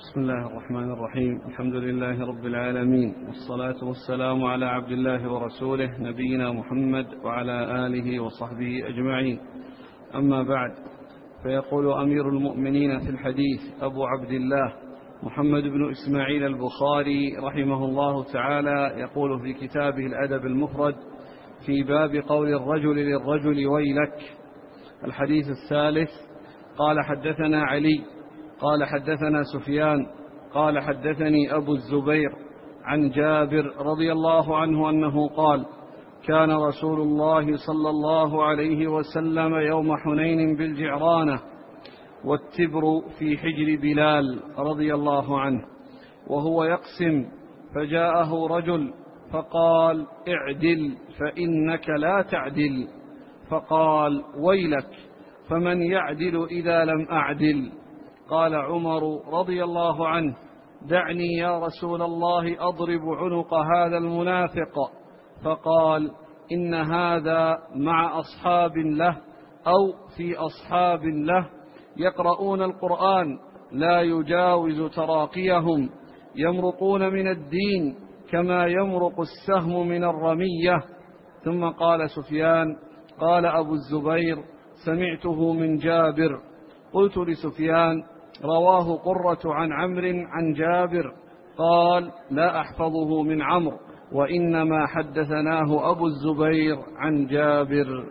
بسم الله الرحمن الرحيم. الحمد لله رب العالمين، والصلاة والسلام على عبد الله ورسوله نبينا محمد وعلى آله وصحبه أجمعين. أما بعد، فيقول أمير المؤمنين في الحديث أبو عبد الله محمد بن إسماعيل البخاري رحمه الله تعالى، يقول في كتابه الأدب المفرد في باب قول الرجل للرجل ويلك. الحديث الثالث: قال حدثنا علي قال حدثنا سفيان قال حدثني أبو الزبير عن جابر رضي الله عنه أنه قال: كان رسول الله صلى الله عليه وسلم يوم حنين بالجعرانة، والتبر في حجر بلال رضي الله عنه، وهو يقسم، فجاءه رجل فقال: اعدل فإنك لا تعدل. فقال: ويلك، فمن يعدل إذا لم أعدل؟ قال عمر رضي الله عنه: دعني يا رسول الله أضرب عنق هذا المنافق. فقال: إن هذا مع أصحاب له أو في أصحاب له يقرؤون القرآن لا يجاوز تراقيهم، يمرقون من الدين كما يمرق السهم من الرمية. ثم قال سفيان: قال أبو الزبير: سمعته من جابر. قلت لسفيان: رواه قرة عن عمرو عن جابر. قال: لا أحفظه من عمرو، وإنما حدثناه أبو الزبير عن جابر.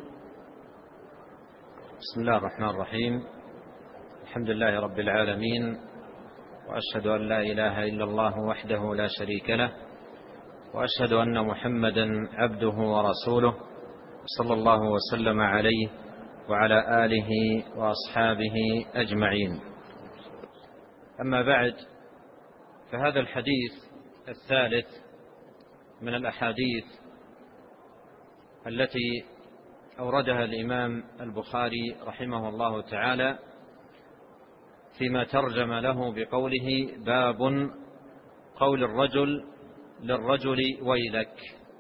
بسم الله الرحمن الرحيم. الحمد لله رب العالمين، وأشهد أن لا إله إلا الله وحده لا شريك له، وأشهد أن محمدا عبده ورسوله، صلى الله وسلم عليه وعلى آله وأصحابه أجمعين. أما بعد، فهذا الحديث الثالث من الأحاديث التي أوردها الإمام البخاري رحمه الله تعالى فيما ترجم له بقوله: باب قول الرجل للرجل ويلك.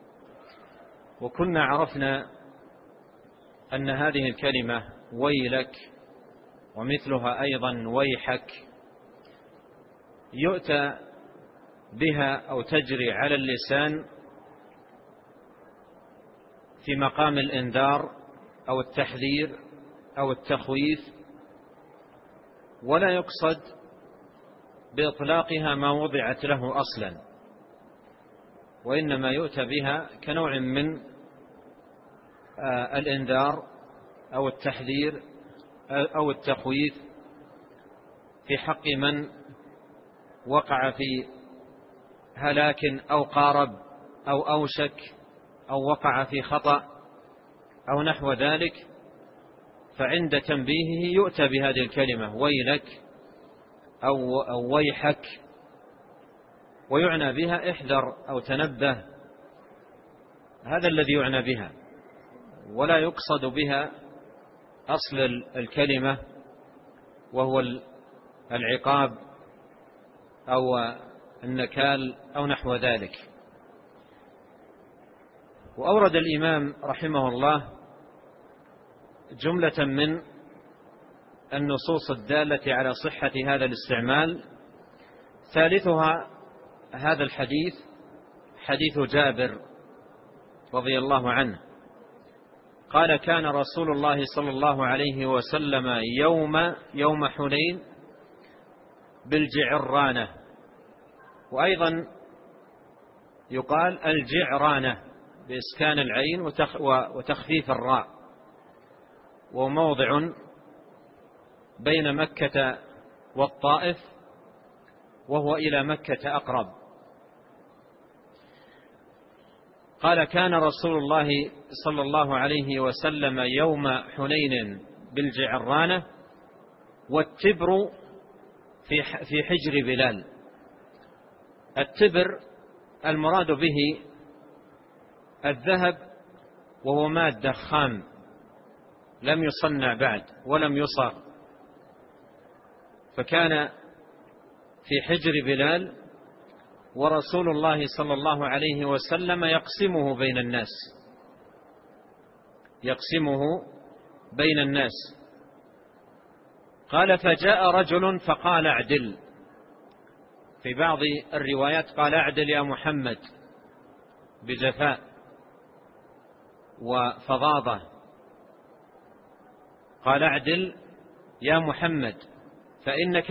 وكنا عرفنا أن هذه الكلمة ويلك ومثلها أيضا ويحك يؤتى بها أو تجري على اللسان في مقام الإنذار أو التحذير أو التخويف، ولا يقصد بإطلاقها ما وضعت له أصلا، وإنما يؤتى بها كنوع من الإنذار أو التحذير أو التخويف في حق من وقع في هلاك أو قارب أو أوشك أو وقع في خطأ أو نحو ذلك، فعند تنبيهه يؤتى بهذه الكلمة ويلك أو ويحك، ويعنى بها احذر أو تنبه. هذا الذي يعنى بها، ولا يقصد بها أصل الكلمة وهو العقاب أو النكال أو نحو ذلك. وأورد الإمام رحمه الله جملة من النصوص الدالة على صحة هذا الاستعمال، ثالثها هذا الحديث حديث جابر رضي الله عنه قال: كان رسول الله صلى الله عليه وسلم يوم حنين بالجعرانة، وأيضا يقال الجعرانة بإسكان العين وتخفيف الراء، وموضع بين مكة والطائف، وهو إلى مكة أقرب. قال: كان رسول الله صلى الله عليه وسلم يوم حنين بالجعرانة، والتبر في حجر بلال. التبر المراد به الذهب، وهو مادة خام لم يصنع بعد ولم يصاغ، فكان في حجر بلال، ورسول الله صلى الله عليه وسلم يقسمه بين الناس. قال: فجاء رجل فقال: اعدل. في بعض الروايات قال اعدل يا محمد بجفاء وفظاظة، قال اعدل يا محمد فإنك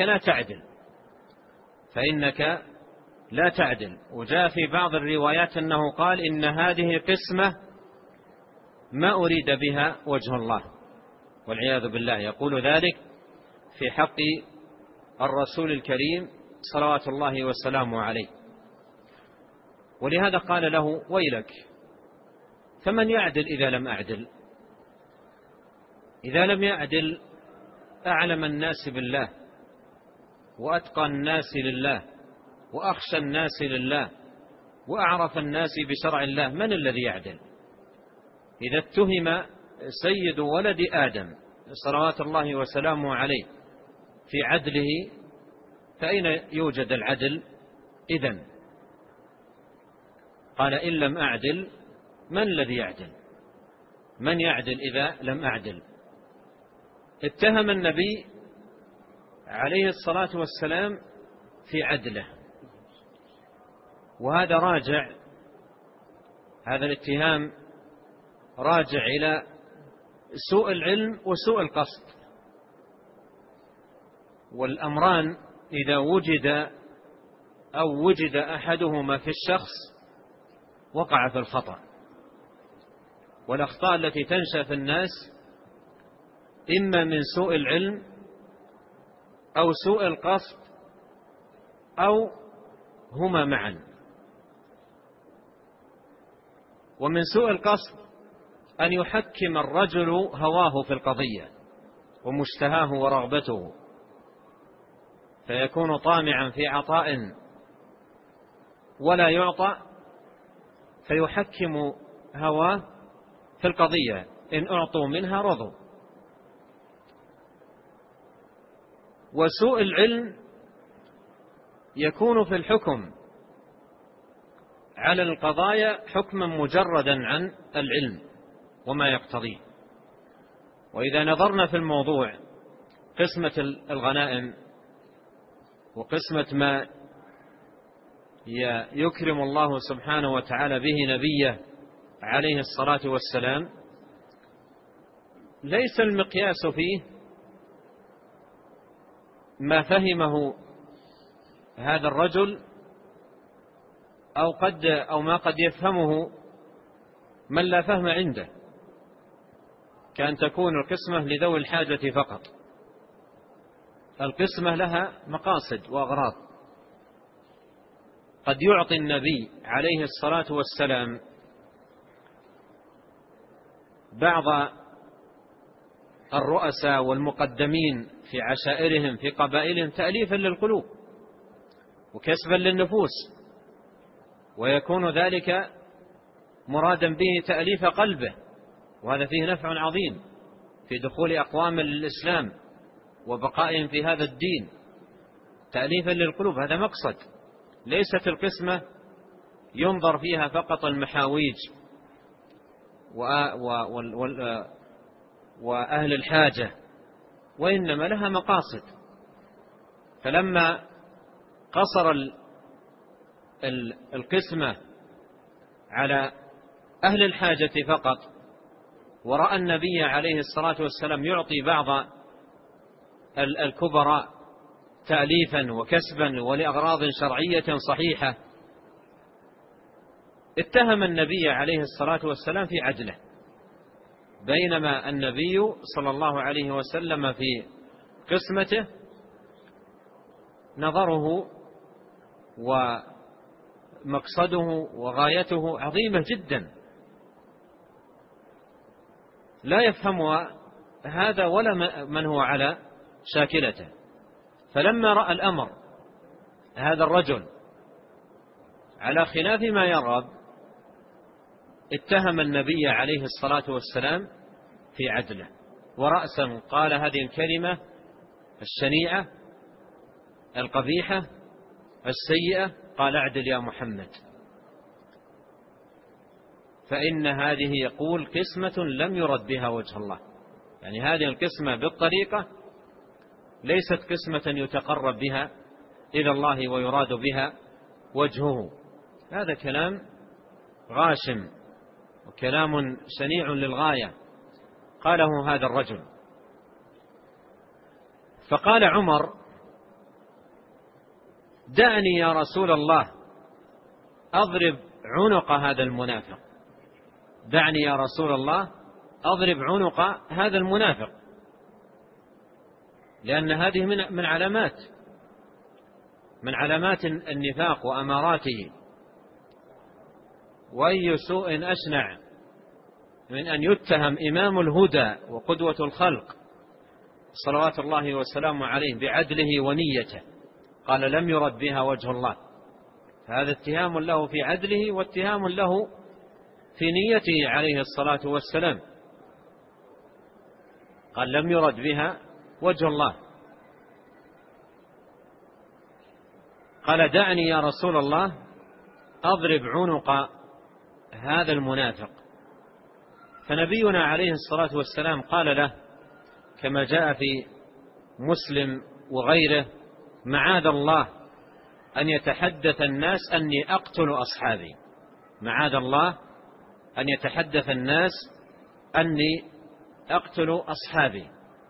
لا تعدل. وجاء في بعض الروايات أنه قال إن هذه قسمة ما أريد بها وجه الله، والعياذ بالله، يقول ذلك في حق الرسول الكريم صلوات الله وسلامه عليه. ولهذا قال له ويلك، فمن يعدل إذا لم أعدل؟ إذا لم يعدل أعلم الناس بالله وأتقى الناس لله وأخشى الناس لله وأعرف الناس بشرع الله، من الذي يعدل؟ إذا اتهم سيد ولد آدم صلوات الله وسلامه عليه في عدله، فأين يوجد العدل إذن؟ قال إن لم أعدل من الذي يعدل؟ من يعدل إذا لم أعدل؟ اتهم النبي عليه الصلاة والسلام في عدله، وهذا راجع، هذا الاتهام راجع إلى سوء العلم وسوء القصد، والأمران إذا وجد أحدهما في الشخص وقع في الخطأ. والأخطاء التي تنشأ في الناس إما من سوء العلم أو سوء القصد أو هما معا. ومن سوء القصد أن يحكم الرجل هواه في القضية ومشتهاه ورغبته، فيكون طامعا في عطاء ولا يعطى، فيحكم هواه في القضية، إن أعطوا منها رضوا. وسوء العلم يكون في الحكم على القضايا حكما مجردا عن العلم وما يقتضيه. وإذا نظرنا في الموضوع قسمة الغنائم وقسمة ما يكرم الله سبحانه وتعالى به نبيه عليه الصلاة والسلام، ليس المقياس فيه ما فهمه هذا الرجل أو ما قد يفهمه من لا فهم عنده، كأن تكون القسمة لذوي الحاجة فقط. القسمة لها مقاصد وأغراض. قد يعطي النبي عليه الصلاة والسلام بعض الرؤساء والمقدمين في عشائرهم في قبائلهم تأليفا للقلوب وكسبا للنفوس، ويكون ذلك مرادا به تأليف قلبه، وهذا فيه نفع عظيم في دخول أقوام للإسلام وبقائهم في هذا الدين، تأليفا للقلوب. هذا مقصد. ليست القسمة ينظر فيها فقط المحاويج وأهل الحاجة، وإنما لها مقاصد. فلما قصر القسمة على أهل الحاجة فقط، ورأى النبي عليه الصلاة والسلام يعطي بعض الكبراء تأليفا وكسبا ولأغراض شرعية صحيحة، اتهم النبي عليه الصلاة والسلام في عدله، بينما النبي صلى الله عليه وسلم في قسمته نظره ومقصده وغايته عظيمة جدا، لا يفهم هذا ولا من هو على شاكلته. فلما رأى الأمر هذا الرجل على خلاف ما يرغب، اتهم النبي عليه الصلاة والسلام في عدله، ورأسا قال هذه الكلمة الشنيعة القبيحة السيئة، قال اعدل يا محمد، فإن هذه يقول قسمة لم يرد بها وجه الله. يعني هذه القسمة بالطريقة ليست قسمة يتقرب بها إلى الله ويراد بها وجهه. هذا كلام غاشم وكلام شنيع للغاية قاله هذا الرجل. فقال عمر: دعني يا رسول الله أضرب عنق هذا المنافق، دعني يا رسول الله أضرب عنق هذا المنافق، لأن هذه من علامات النفاق وأماراته. وأي سوء أشنع من أن يتهم إمام الهدى وقدوة الخلق صلوات الله وسلامه عليه بعدله ونيته، قال لم يرد بها وجه الله، هذا اتهام له في عدله واتهام له في نيته عليه الصلاة والسلام. قال لم يرد بها وجه الله. قال: دعني يا رسول الله أضرب عنق هذا المنافق. فنبينا عليه الصلاة والسلام قال له كما جاء في مسلم وغيره: معاذ الله أن يتحدث الناس أني أقتل أصحابي، معاذ الله أن يتحدث الناس أني أقتل أصحابي.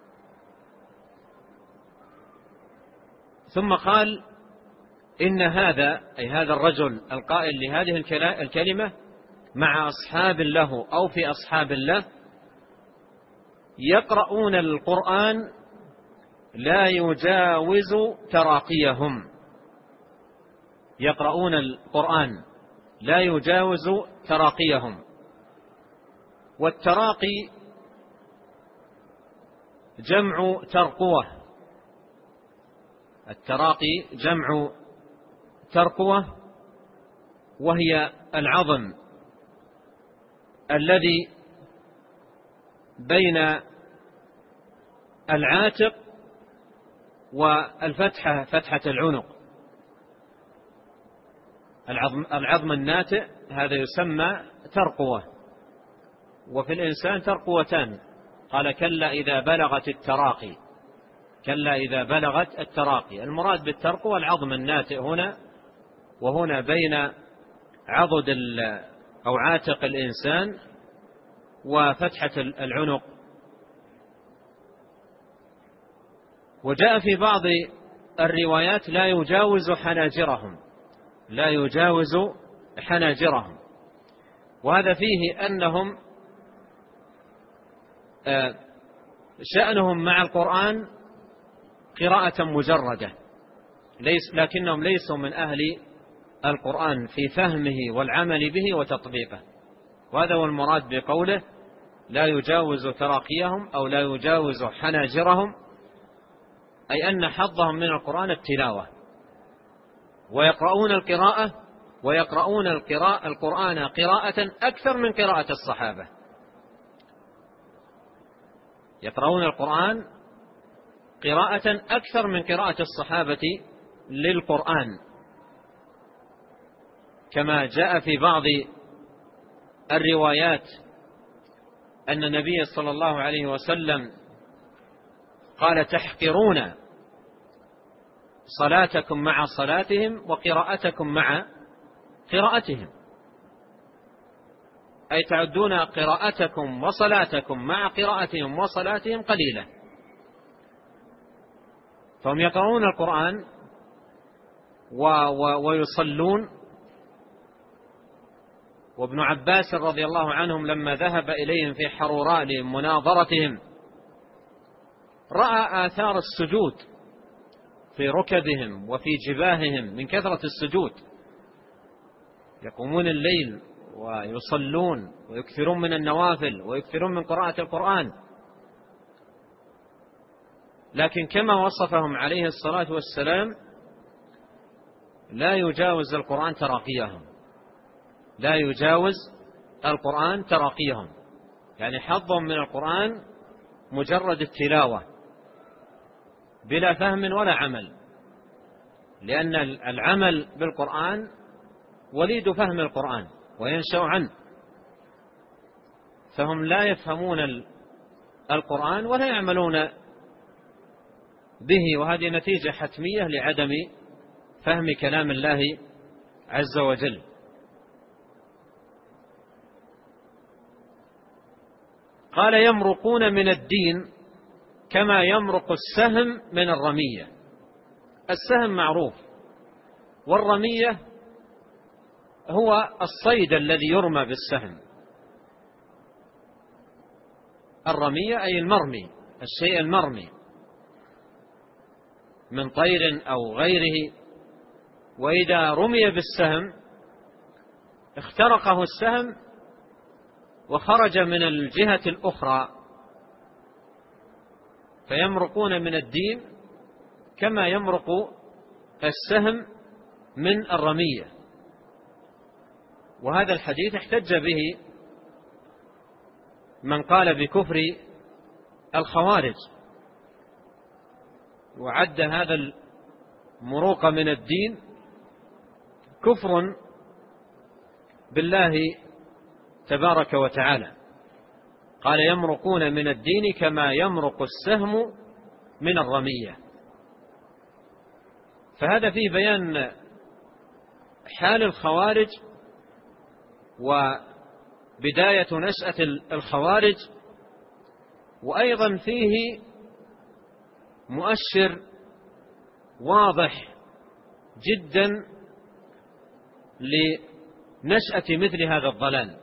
ثم قال: إن هذا، أي هذا الرجل القائل لهذه الكلمة، مع أصحاب له أو في أصحاب له يقرؤون القرآن لا يجاوز تراقيهم، يقرؤون القرآن لا يجاوز تراقيهم. والتراقي جمع ترقوة، التراقي جمع ترقوة، وهي العظم الذي بين العاتق والفتحة، فتحة العنق، العظم الناتئ هذا يسمى ترقوة. وفي الإنسان ترقوتان، قال: كلا إذا بلغت التراقي، كلا إذا بلغت التراقي. المراد بالترقوة العظم الناتئ هنا، وهنا بين عضد أو عاتق الإنسان وفتحة العنق. وجاء في بعض الروايات لا يجاوز حناجرهم، لا يجاوز حناجرهم. وهذا فيه أنهم شأنهم مع القرآن قراءة مجردة، لكنهم ليسوا من أهل القرآن في فهمه والعمل به وتطبيقه. وهذا هو المراد بقوله لا يجاوز تراقيهم أو لا يجاوز حناجرهم، أي أن حظهم من القرآن التلاوة، ويقرؤون القراءة ويقرؤون القرآن قراءة أكثر من قراءة الصحابة، يقرؤون القرآن قراءة أكثر من قراءة الصحابة للقرآن، كما جاء في بعض الروايات أن النبي صلى الله عليه وسلم قال: تحقرون صلاتكم مع صلاتهم وقراءتكم مع قراءتهم، أي تعدون قراءتكم وصلاتكم مع قراءتهم وصلاتهم قليلة. فهم يقرؤون القرآن ويصلون. وابن عباس رضي الله عنهم لما ذهب إليهم في حروراء لمناظرتهم رأى آثار السجود في ركبهم وفي جباههم من كثرة السجود، يقومون الليل ويصلون ويكثرون من النوافل ويكثرون من قراءة القرآن. لكن كما وصفهم عليه الصلاة والسلام لا يجاوز القرآن تراقيهم، لا يجاوز القرآن تراقيهم، يعني حظهم من القرآن مجرد التلاوة بلا فهم ولا عمل، لأن العمل بالقرآن وليد فهم القرآن وينشأ عنه، فهم لا يفهمون القرآن ولا يعملون به، وهذه نتيجة حتمية لعدم فهم كلام الله عز وجل. قال يمرقون من الدين كما يمرق السهم من الرمية. السهم معروف، والرمية هو الصيد الذي يرمى بالسهم. الرمية أي المرمي، الشيء المرمي من طير أو غيره، وإذا رمي بالسهم اخترقه السهم وخرج من الجهة الأخرى، فيمرقون من الدين كما يمرق السهم من الرمية. وهذا الحديث احتج به من قال بكفر الخوارج، وعد هذا المروق من الدين كفر بالله تبارك وتعالى. قال يمرقون من الدين كما يمرق السهم من الرمية. فهذا فيه بيان حال الخوارج وبداية نشأة الخوارج، وأيضا فيه مؤشر واضح جدا لنشأة مثل هذا الضلال،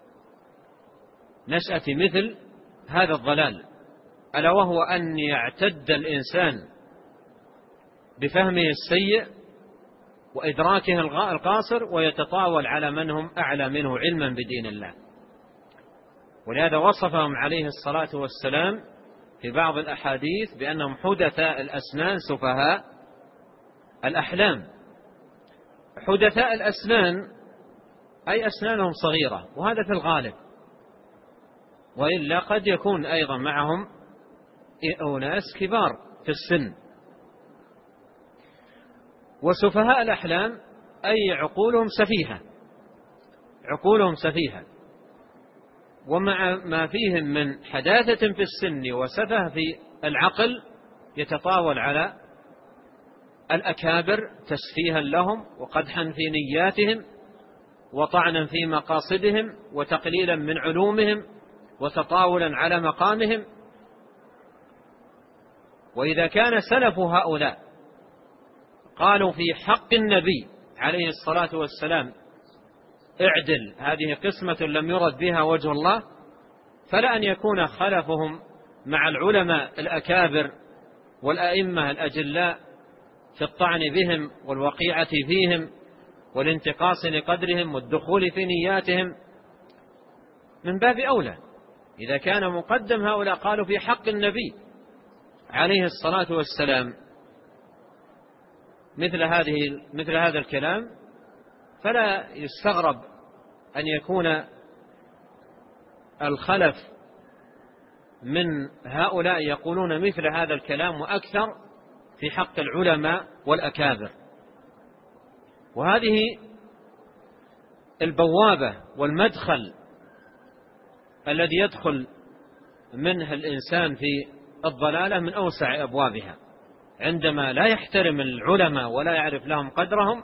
نشأة مثل هذا الضلال، ألا وهو أن يعتد الإنسان بفهمه السيء وإدراكه القاصر ويتطاول على من هم أعلى منه علما بدين الله. ولهذا وصفهم عليه الصلاة والسلام في بعض الأحاديث بأنهم حدثاء الأسنان سفهاء الأحلام. حدثاء الأسنان أي أسنانهم صغيرة، وهذا في الغالب، وإلا قد يكون أيضا معهم أناس كبار في السن. وسفهاء الأحلام أي عقولهم سفيهة، عقولهم سفيهة، ومع ما فيهم من حداثة في السن وسفه في العقل يتطاول على الأكابر تسفيها لهم وقدحا في نياتهم وطعنا في مقاصدهم وتقليلا من علومهم وتطاولا على مقامهم. وإذا كان سلف هؤلاء قالوا في حق النبي عليه الصلاة والسلام اعدل، هذه قسمة لم يرد بها وجه الله، فلا أن يكون خلفهم مع العلماء الأكابر والأئمة الأجلاء في الطعن بهم والوقيعة فيهم والانتقاص لقدرهم والدخول في نياتهم من باب أولى. إذا كان مقدم هؤلاء قالوا في حق النبي عليه الصلاة والسلام مثل هذا الكلام، فلا يستغرب أن يكون الخلف من هؤلاء يقولون مثل هذا الكلام وأكثر في حق العلماء والأكابر. وهذه البوابة والمدخل الذي يدخل منه الإنسان في الضلالة من أوسع أبوابها، عندما لا يحترم العلماء ولا يعرف لهم قدرهم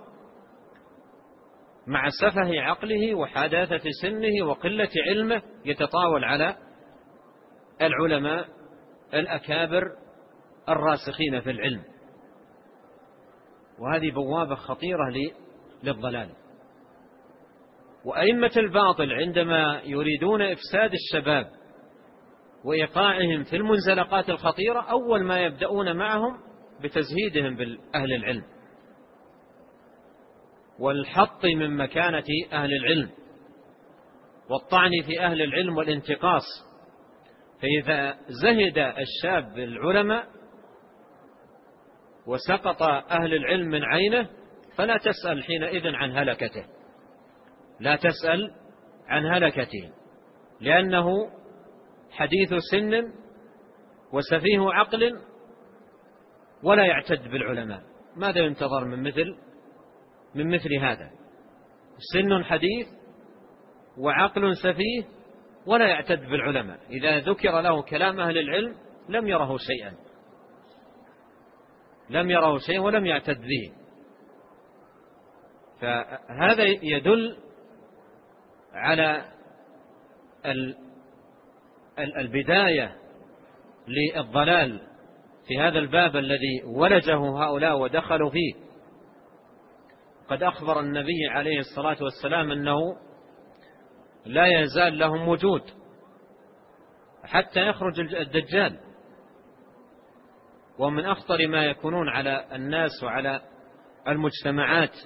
مع سفه عقله وحداثة سنه وقلة علمه يتطاول على العلماء الأكابر الراسخين في العلم. وهذه بوابة خطيرة للضلال. وأئمة الباطل عندما يريدون إفساد الشباب وإيقاعهم في المنزلقات الخطيرة أول ما يبدأون معهم بتزهيدهم بالأهل العلم والحط من مكانة أهل العلم والطعن في أهل العلم والانتقاص. فإذا زهد الشاب بالعلماء وسقط أهل العلم من عينه فلا تسأل حينئذ عن هلكته، لا تسأل عن هلكته، لأنه حديث سن وسفيه عقل ولا يعتد بالعلماء. ماذا ينتظر من مثل هذا؟ سن حديث وعقل سفيه ولا يعتد بالعلماء. إذا ذكر له كلام أهل العلم لم يره شيئا ولم يعتد به. فهذا يدل على البداية للضلال في هذا الباب الذي ولجه هؤلاء ودخلوا فيه. قد أخبر النبي عليه الصلاة والسلام أنه لا يزال لهم وجود حتى يخرج الدجال، ومن أخطر ما يكونون على الناس وعلى المجتمعات.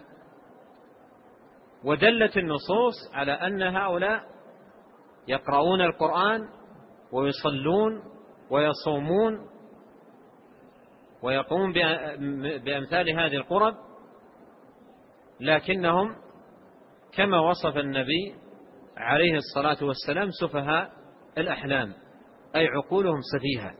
ودلت النصوص على أن هؤلاء يقرؤون القرآن ويصلون ويصومون ويقومون بأمثال هذه القرب، لكنهم كما وصف النبي عليه الصلاة والسلام سفهاء الأحلام، أي عقولهم سفيهة.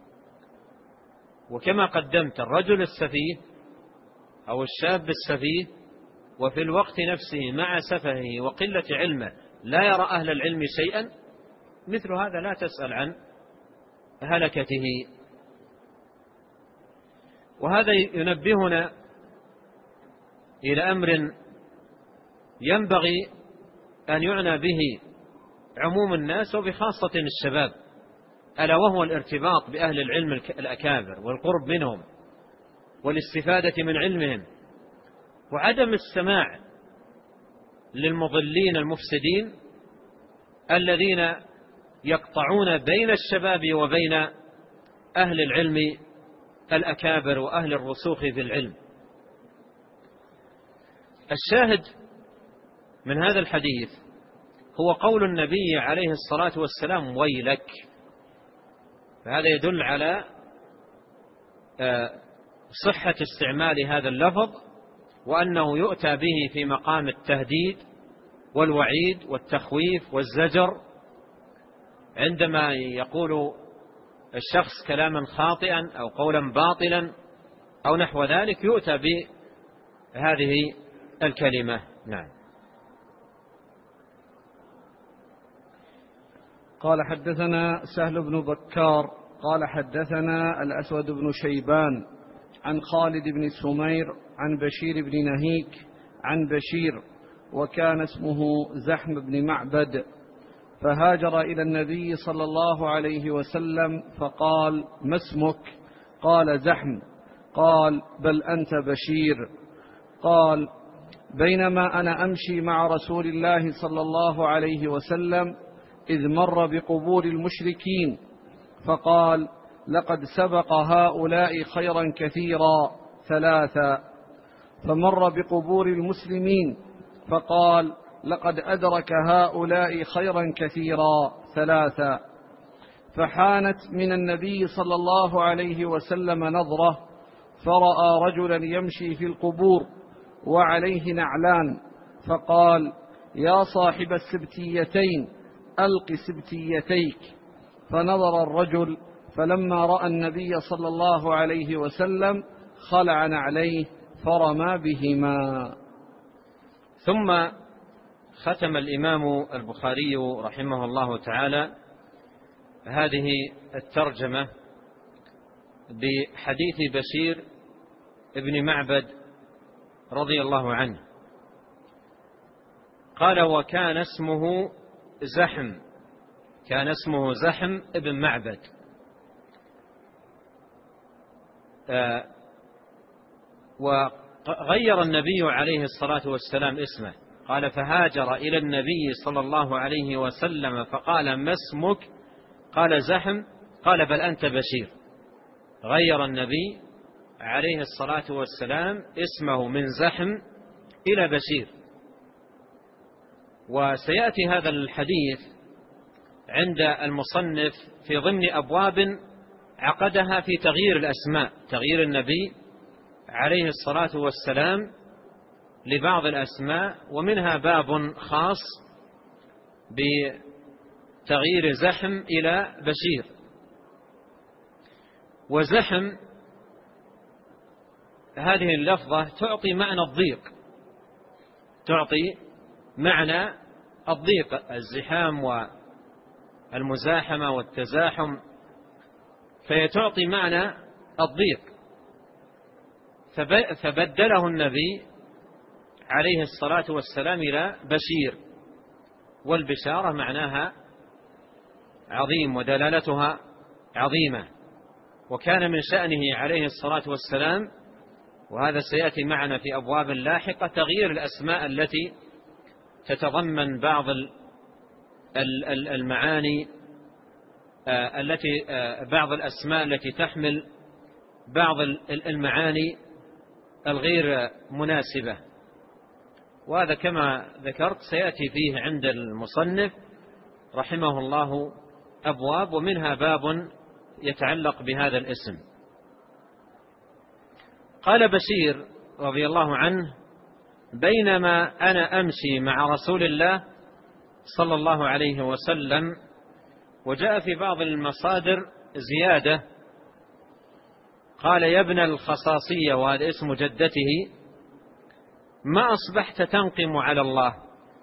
وكما قدمت الرجل السفيه أو الشاب السفيه وفي الوقت نفسه مع سفهه وقلة علمه لا يرى أهل العلم شيئا، مثل هذا لا تسأل عن هلكته. وهذا ينبهنا إلى أمر ينبغي أن يعنى به عموم الناس وبخاصة الشباب، ألا وهو الارتباط بأهل العلم الأكابر والقرب منهم والاستفادة من علمهم، وعدم السماع للمضلين المفسدين الذين يقطعون بين الشباب وبين أهل العلم الأكابر وأهل الرسوخ في العلم. الشاهد من هذا الحديث هو قول النبي عليه الصلاة والسلام ويلك، فهذا يدل على صحة استعمال هذا اللفظ، وأنه يؤتى به في مقام التهديد والوعيد والتخويف والزجر. عندما يقول الشخص كلاما خاطئا أو قولا باطلا أو نحو ذلك يؤتى بهذه الكلمة. نعم. قال حدثنا سهل بن بكار قال حدثنا الأسود بن شيبان عن خالد بن سمير عن بشير بن نهيك عن بشير وكان اسمه زحم بن معبد، فهاجر إلى النبي صلى الله عليه وسلم فقال: ما اسمك؟ قال: زحم. قال: بل أنت بشير. قال: بينما أنا أمشي مع رسول الله صلى الله عليه وسلم إذ مر بقبور المشركين فقال: لقد سبق هؤلاء خيرا كثيرا ثلاثا. فمر بقبور المسلمين فقال: لقد أدرك هؤلاء خيرا كثيرا ثلاثا. فحانت من النبي صلى الله عليه وسلم نظرة فرأى رجلا يمشي في القبور وعليه نعلان، فقال: يا صاحب السبتيتين ألق سبتيتيك. فنظر الرجل فلما رأى النبي صلى الله عليه وسلم خلع نعليه فرمى بهما. ثم ختم الإمام البخاري رحمه الله تعالى هذه الترجمة بحديث بشير ابن معبد رضي الله عنه. قال: وكان اسمه زحم، كان اسمه زحم ابن معبد. وغير النبي عليه الصلاة والسلام اسمه، قال: فهاجر إلى النبي صلى الله عليه وسلم فقال: ما اسمك؟ قال: زحم. قال: بل أنت بشير. غير النبي عليه الصلاة والسلام اسمه من زحم إلى بشير. وسيأتي هذا الحديث عند المصنف في ضمن أبواب عقدها في تغيير الأسماء، تغيير النبي عليه الصلاة والسلام لبعض الأسماء، ومنها باب خاص بتغيير زحم إلى بشير. وزحم هذه اللفظة تعطي معنى الضيق، تعطي معنى الضيق، الزحام والمزاحمة والتزاحم، فهي تعطي معنى الضيق. فبدله النبي عليه الصلاة والسلام إلى بشير، والبشارة معناها عظيم ودلالتها عظيمة. وكان من شأنه عليه الصلاة والسلام، وهذا سيأتي معنا في أبواب لاحقة، تغيير الأسماء التي تتضمن بعض المعاني بعض الأسماء التي تحمل بعض المعاني الغير مناسبة. وهذا كما ذكرت سيأتي فيه عند المصنف رحمه الله أبواب، ومنها باب يتعلق بهذا الاسم. قال بشير رضي الله عنه: بينما أنا أمشي مع رسول الله صلى الله عليه وسلم، وجاء في بعض المصادر زيادة، قال: يا ابن الخصاصية، وهذا اسم جدته، ما أصبحت تنقم على الله،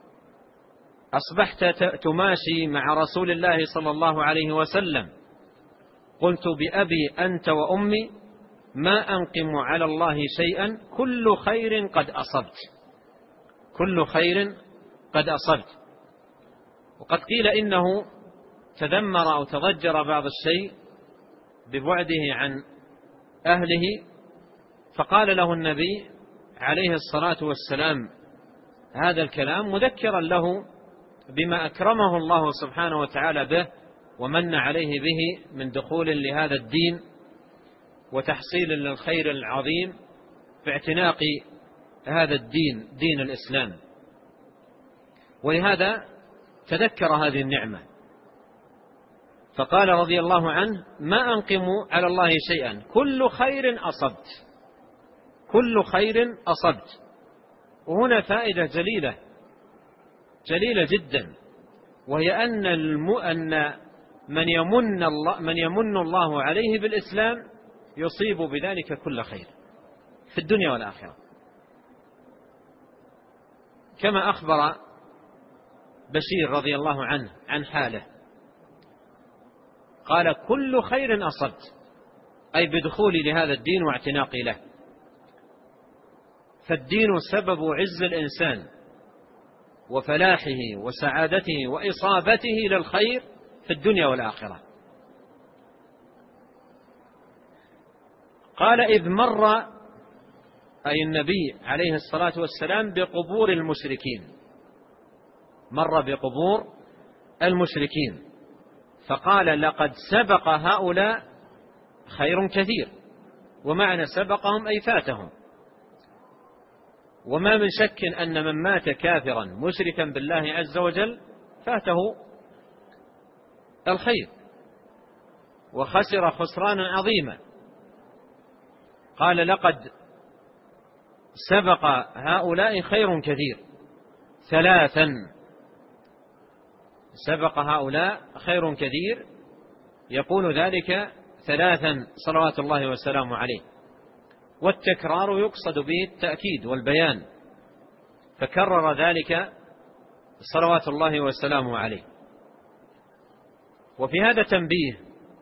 أصبحت تماشي مع رسول الله صلى الله عليه وسلم. قلت: بأبي أنت وأمي ما أنقم على الله شيئا، كل خير قد أصبت، كل خير قد أصبت. وقد قيل إنه تذمر أو تضجر بعض الشيء ببعده عن أهله، فقال له النبي عليه الصلاة والسلام هذا الكلام مذكرا له بما أكرمه الله سبحانه وتعالى به ومن عليه به من دخول لهذا الدين وتحصيل للخير العظيم باعتناق هذا الدين، دين الإسلام. ولهذا تذكر هذه النعمة، فقال رضي الله عنه: ما أنقم على الله شيئا، كل خير أصبت، كل خير أصبت. وهنا فائدة جليلة جدا، وهي أن من يمن الله عليه بالإسلام يصيب بذلك كل خير في الدنيا والآخرة، كما أخبر بشير رضي الله عنه عن حاله، قال: كل خير أصبت، أي بدخولي لهذا الدين واعتناقي له. فالدين سبب عز الإنسان وفلاحه وسعادته وإصابته للخير في الدنيا والآخرة. قال: إذ مر، أي النبي عليه الصلاة والسلام، بقبور المشركين، مر بقبور المشركين، فقال: لقد سبق هؤلاء خير كثير. ومعنى سبقهم أي فاتهم. وما من شك أن من مات كافرا مشركا بالله عز وجل فاته الخير وخسر خسرانا عظيما. قال: لقد سبق هؤلاء خير كثير، ثلاثا، سبق هؤلاء خير كثير، يقول ذلك ثلاثا صلوات الله وسلامه عليه. والتكرار يقصد به التأكيد والبيان، فكرر ذلك صلوات الله وسلامه عليه. وفي هذا تنبيه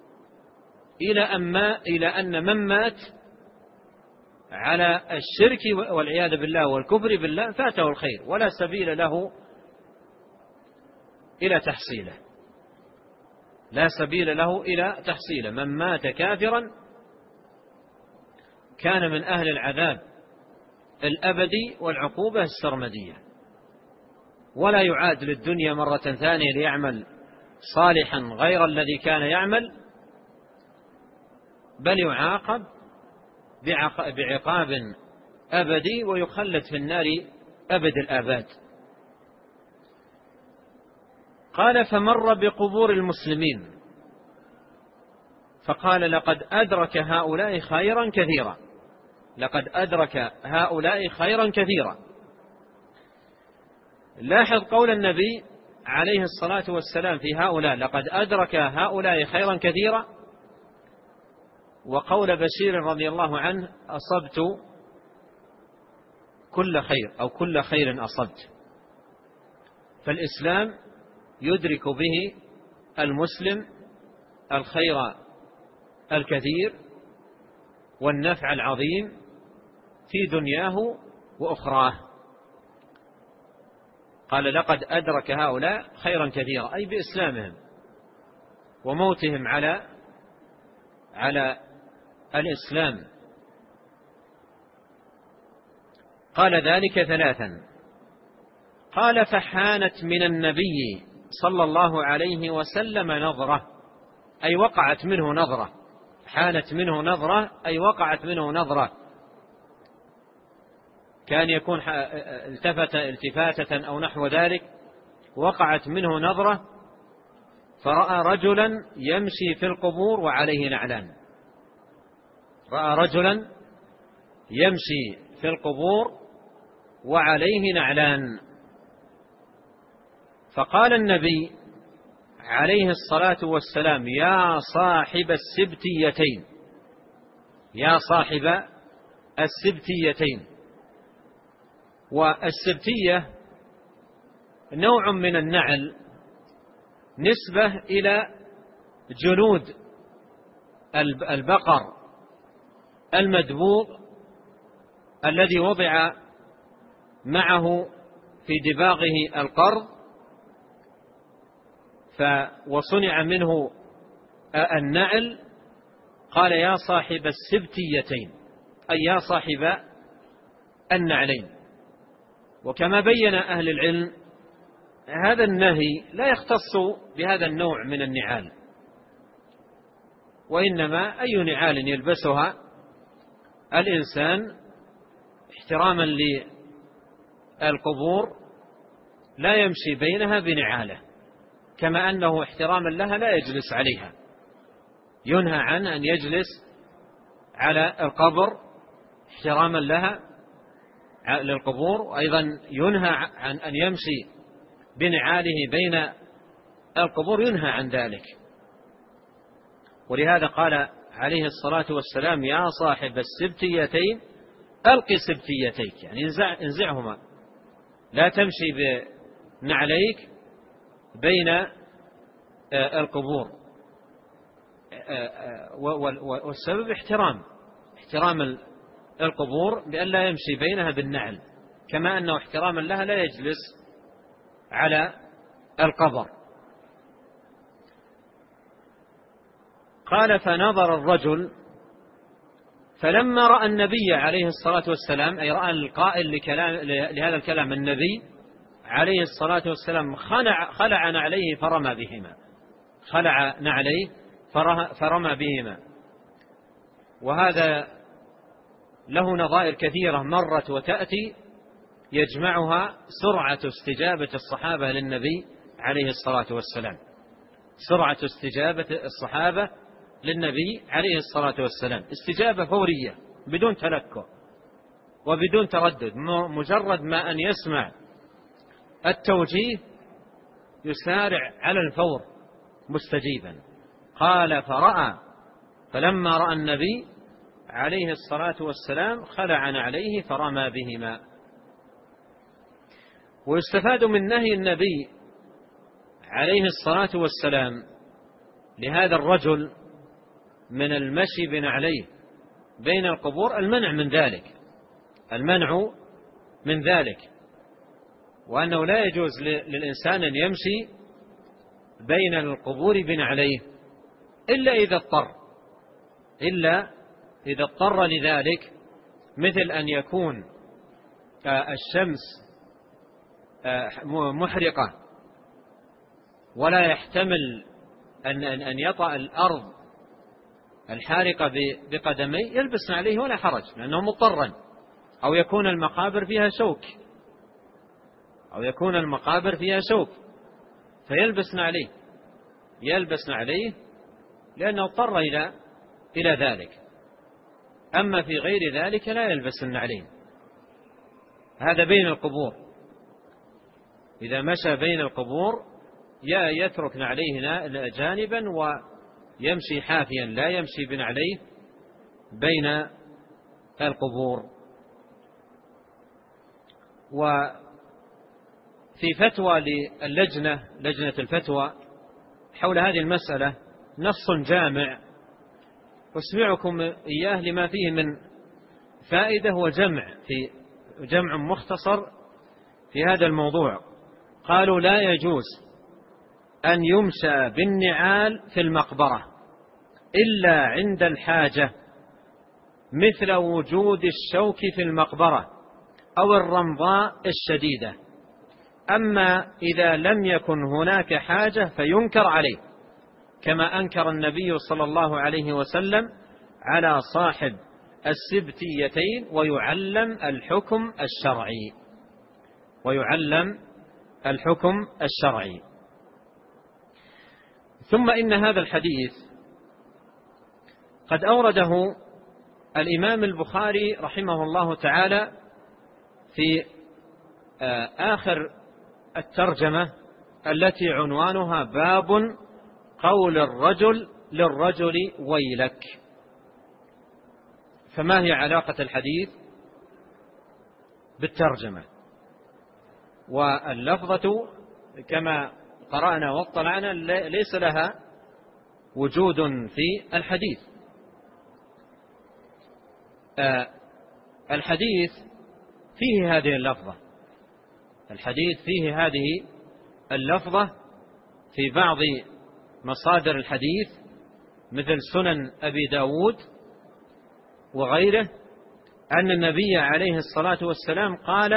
إلى أن من مات على الشرك والعياذ بالله والكفر بالله فاته الخير ولا سبيل له إلى تحصيله، لا سبيل له إلى تحصيله. من مات كافرا كان من أهل العذاب الأبدي والعقوبة السرمدية، ولا يعاد للدنيا مرة ثانية ليعمل صالحا غير الذي كان يعمل، بل يعاقب بعقاب أبدي ويخلد في النار أبد الآباد. قال: فمر بقبور المسلمين فقال: لقد أدرك هؤلاء خيرا كثيرا، لقد أدرك هؤلاء خيرا كثيرا. لاحظ قول النبي عليه الصلاة والسلام في هؤلاء: لقد أدرك هؤلاء خيرا كثيرا، وقول بشير رضي الله عنه: أصبت كل خير، أو كل خير أصبت. فالإسلام يدرك به المسلم الخير الكثير والنفع العظيم في دنياه وأخراه. قال لقد أدرك هؤلاء خيرا كثيرا، أي بإسلامهم وموتهم على الإسلام. قال ذلك 3. قال فحانت من النبي صلى الله عليه وسلم نظرة، أي وقعت منه نظرة. حانت منه نظرة أي وقعت منه نظرة، كان يكون التفت التفاتة أو نحو ذلك، وقعت منه نظرة فرأى رجلا يمشي في القبور وعليه نعلان. رأى رجلا يمشي في القبور وعليه نعلان. فقال النبي عليه الصلاة والسلام يا صاحب السبتيتين، يا صاحب السبتيتين. والسبتية نوع من النعل نسبة إلى جلود البقر المدبوغ الذي وضع معه في دباغه القرض وصنع منه النعل. قال يا صاحب السبتيتين، أي يا صاحب النعلين. وكما بين أهل العلم هذا النهي لا يختص بهذا النوع من النعال، وإنما أي نعال يلبسها الإنسان احتراما للقبور لا يمشي بينها بنعاله، كما أنه احتراما لها لا يجلس عليها. ينهى عن أن يجلس على القبر احتراما لها للقبور، وأيضا ينهى عن أن يمشي بنعاله بين القبور، ينهى عن ذلك. ولهذا قال عليه الصلاة والسلام يا صاحب السبتيتين ألق سبتيتيك، يعني انزعهما، لا تمشي بنعليك بين القبور. والسبب احترام القبور بأن لا يمشي بينها بالنعل، كما أنه احتراما لها لا يجلس على القبر. قال فنظر الرجل فلما رأى النبي عليه الصلاة والسلام، أي رأى القائل لهذا الكلام النبي عليه الصلاة والسلام، خلع نعليه فرمى بهما، خلع نعليه فرمى بهما. وهذا له نظائر كثيرة مرت وتأتي يجمعها سرعة استجابة الصحابة للنبي عليه الصلاة والسلام، سرعة استجابة الصحابة للنبي عليه الصلاة والسلام، استجابة فورية بدون تلكؤ وبدون تردد، مجرد ما أن يسمع التوجيه يسارع على الفور مستجيبا. قال فلما رأى النبي عليه الصلاة والسلام خلع نعليه فرمى بهما. ويستفاد من نهي النبي عليه الصلاة والسلام لهذا الرجل من المشي بنعليه بين القبور المنع من ذلك، وأنه لا يجوز للإنسان أن يمشي بين القبور بنعليه إلا إذا اضطر لذلك، مثل أن يكون الشمس محرقة ولا يحتمل أن يطأ الأرض الحارقة بقدميه، يلبس عليه ولا حرج لأنه مضطرا. أو يكون المقابر فيها شوك فيلبس عليه لأنه اضطر إلى ذلك. أما في غير ذلك لا يلبس النعلين. هذا بين القبور، إذا مشى بين القبور يترك نعليه جانبا ويمشي حافيا، لا يمشي بنعليه بين القبور. وفي فتوى لجنة الفتوى حول هذه المسألة نص جامع أسمعكم إياه لما فيه من فائدة وجمع مختصر في هذا الموضوع. قالوا لا يجوز أن يمشى بالنعال في المقبرة إلا عند الحاجة، مثل وجود الشوك في المقبرة أو الرمضاء الشديدة. أما إذا لم يكن هناك حاجة فينكر عليه، كما أنكر النبي صلى الله عليه وسلم على صاحب السبتيتين ويعلم الحكم الشرعي. ثم إن هذا الحديث قد أورده الإمام البخاري رحمه الله تعالى في آخر الترجمة التي عنوانها باب قول الرجل للرجل ويلك. فما هي علاقة الحديث بالترجمة؟ واللفظة كما قرأنا واطلعنا ليس لها وجود في الحديث. الحديث فيه هذه اللفظة في بعض مصادر الحديث مثل سنن أبي داود وغيره، أن النبي عليه الصلاة والسلام قال: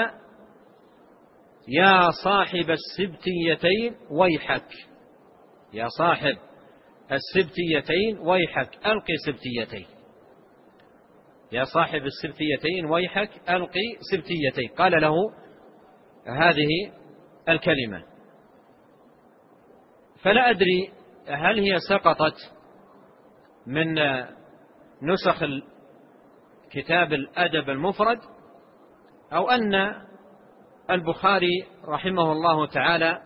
يا صاحب السبتيتين ويحك، يا صاحب السبتيتين ويحك ألقي سبتيتين، يا صاحب السبتيتين ويحك ألقي سبتيتين، قال له هذه الكلمة. فلا أدري هل هي سقطت من نسخ كتاب الأدب المفرد، أو أن البخاري رحمه الله تعالى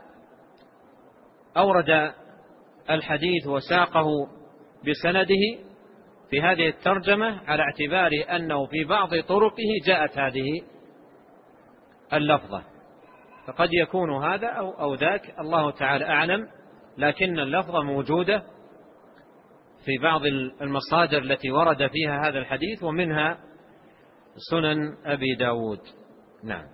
أورد الحديث وساقه بسنده في هذه الترجمة على اعتبار أنه في بعض طرقه جاءت هذه اللفظة، فقد يكون هذا أو ذاك، الله تعالى أعلم، لكن اللفظة موجودة في بعض المصادر التي ورد فيها هذا الحديث، ومنها سنن أبي داود. نعم.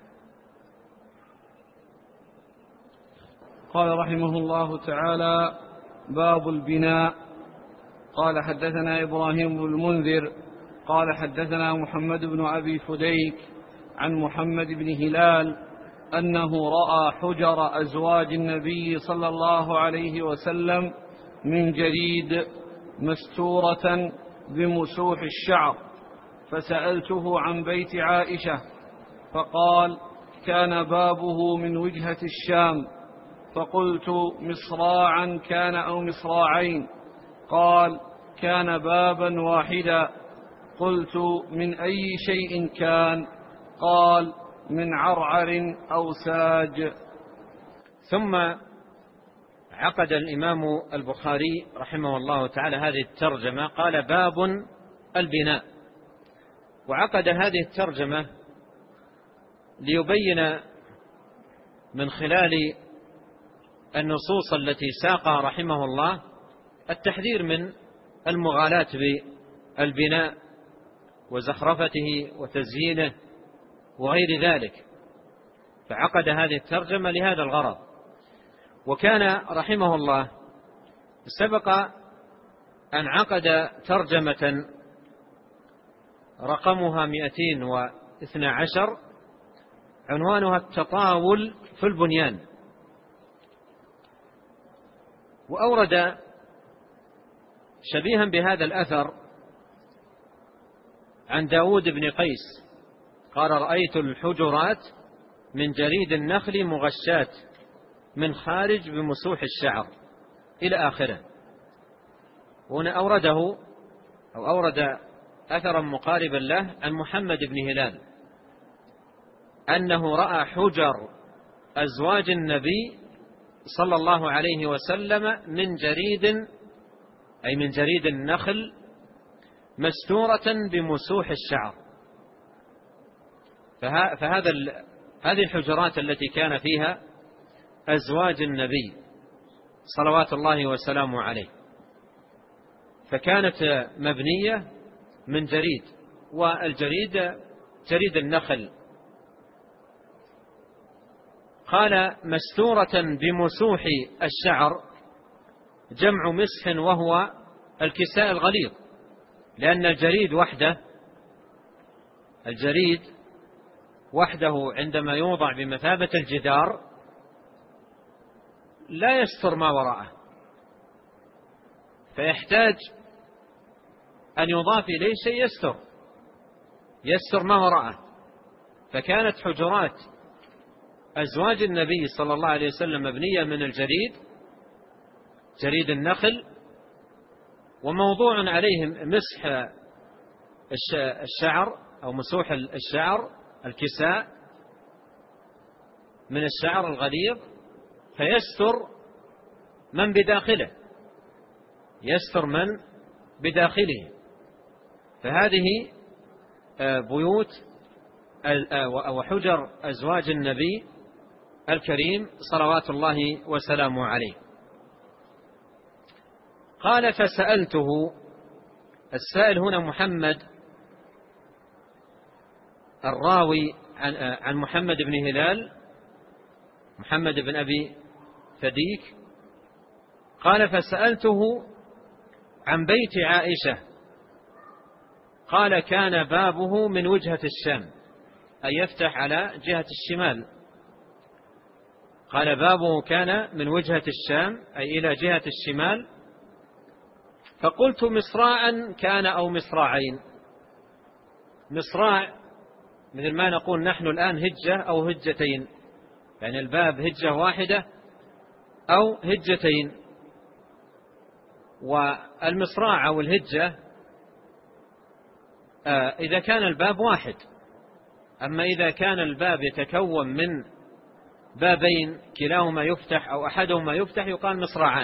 قال رحمه الله تعالى: باب البناء. قال حدثنا إبراهيم بن المنذر قال حدثنا محمد بن أبي فديك عن محمد بن هلال أنه رأى حجر أزواج النبي صلى الله عليه وسلم من جريد مستورة بمسوح الشعر، فسألته عن بيت عائشة فقال: كان بابه من وجهة الشام. فقلت: مصراعا كان أو مصراعين؟ قال: كان بابا واحدا. قلت: من أي شيء كان؟ قال: من عرعر أو ساج. ثم عقد الإمام البخاري رحمه الله تعالى هذه الترجمة، قال: باب البناء. وعقد هذه الترجمة ليبين من خلال النصوص التي ساقها رحمه الله التحذير من المغالاة بالبناء وزخرفته وتزيينه وغير ذلك، فعقد هذه الترجمة لهذا الغرض. وكان رحمه الله سبق أن عقد ترجمة رقمها 212 عنوانها التطاول في البنيان، وأورد شبيها بهذا الأثر عن داود بن قيس قال: رأيت الحجرات من جريد النخل مغشات من خارج بمسوح الشعر، إلى آخره. هنا أورد أثرا مقاربا له عن محمد بن هلال أنه رأى حجر أزواج النبي صلى الله عليه وسلم من جريد، أي من جريد النخل، مستورة بمسوح الشعر. هذه الحجرات التي كان فيها أزواج النبي صلوات الله وسلامه عليه، فكانت مبنية من جريد، والجريد جريد النخل. قال مستورة بمسوح الشعر جمع مسح وهو الكساء الغليظ، لأن الجريد وحده عندما يوضع بمثابة الجدار لا يستر ما وراءه، فيحتاج أن يضاف إليه شيء يستر ما وراءه. فكانت حجرات أزواج النبي صلى الله عليه وسلم مبنية من جريد النخل، وموضوع عليه مسح الشعر أو مسوح الشعر، الكساء من الشعر الغليظ، فيستر من بداخله. فهذه بيوت وحجر أزواج النبي الكريم صلوات الله وسلامه عليه. قال فسألته، السائل هنا محمد الراوي عن محمد بن هلال، محمد بن أبي فديك، قال فسألته عن بيت عائشة، قال كان بابه من وجهة الشام، أي يفتح على جهة الشمال. قال بابه كان من وجهة الشام أي إلى جهة الشمال. فقلت مصراعا كان أو مصراعين. مصراع مثل ما نقول نحن الآن هجة أو هجتين، يعني الباب هجة واحدة أو هجتين. والمصراع أو الهجة إذا كان الباب واحد، أما إذا كان الباب يتكون من بابين كلاهما يفتح أو أحدهما يفتح يقال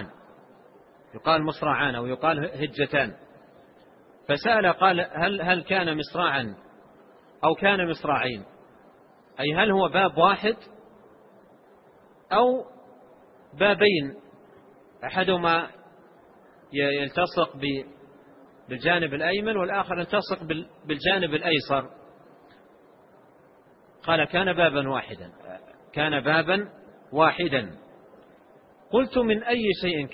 مصراعان أو يقال هجتان. فسأل قال هل كان مصراعا أو كان مصراعين، أي هل هو باب واحد أو بابين أحدهما يلتصق بالجانب الأيمن والآخر يلتصق بالجانب الأيسر. قال كان بابا واحدا. قلت من أي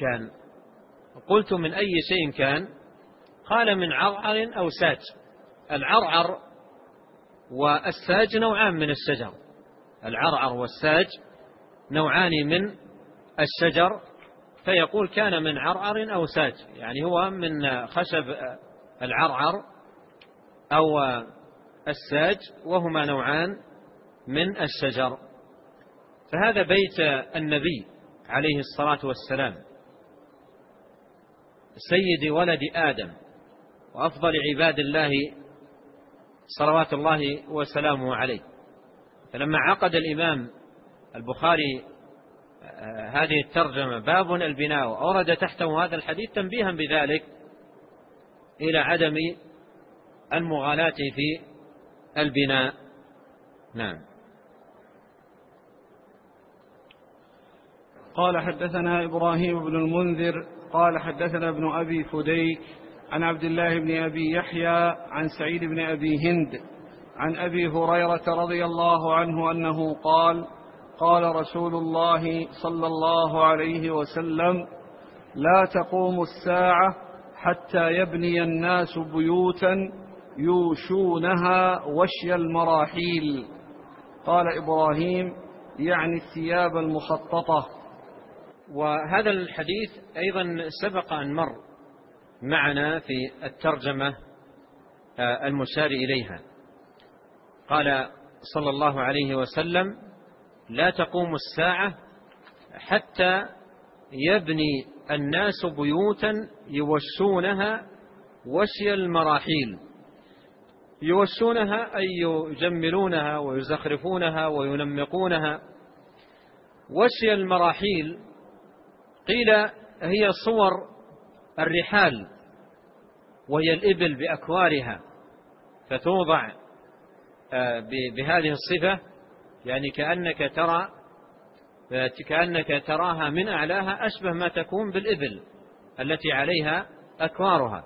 شيء كان؟ قال من عرعر أو ساج. العرعر والساج نوعان من الشجر، العرعر والساج نوعان من الشجر، فيقول كان من عرعر أو ساج، يعني هو من خشب العرعر أو الساج، وهما نوعان من الشجر. فهذا بيت النبي عليه الصلاة والسلام، سيد ولد آدم وأفضل عباد الله صلوات الله وسلامه عليه. فلما عقد الإمام البخاري هذه الترجمة باب البناء أورد تحته هذا الحديث تنبيها بذلك إلى عدم المغالاة في البناء. نعم. قال حدثنا إبراهيم بن المنذر قال حدثنا ابن أبي فديك عن عبد الله بن أبي يحيى عن سعيد بن أبي هند عن أبي هريرة رضي الله عنه أنه قال قال رسول الله صلى الله عليه وسلم لا تقوم الساعة حتى يبني الناس بيوتا يوشونها وشي المراحيل. قال إبراهيم يعني الثياب المخططة. وهذا الحديث أيضا سبق أن مر معنا في الترجمة المشار إليها. قال صلى الله عليه وسلم لا تقوم الساعة حتى يبني الناس بيوتا يوشونها وشي المراحيل. يوشونها أي يجملونها ويزخرفونها وينمقونها. وشي المراحيل قيل هي صور الرحال، وهي الإبل بأكوارها، فتوضع بهذه الصفة، يعني كأنك تراها من أعلاها أشبه ما تكون بالإبل التي عليها أكوارها.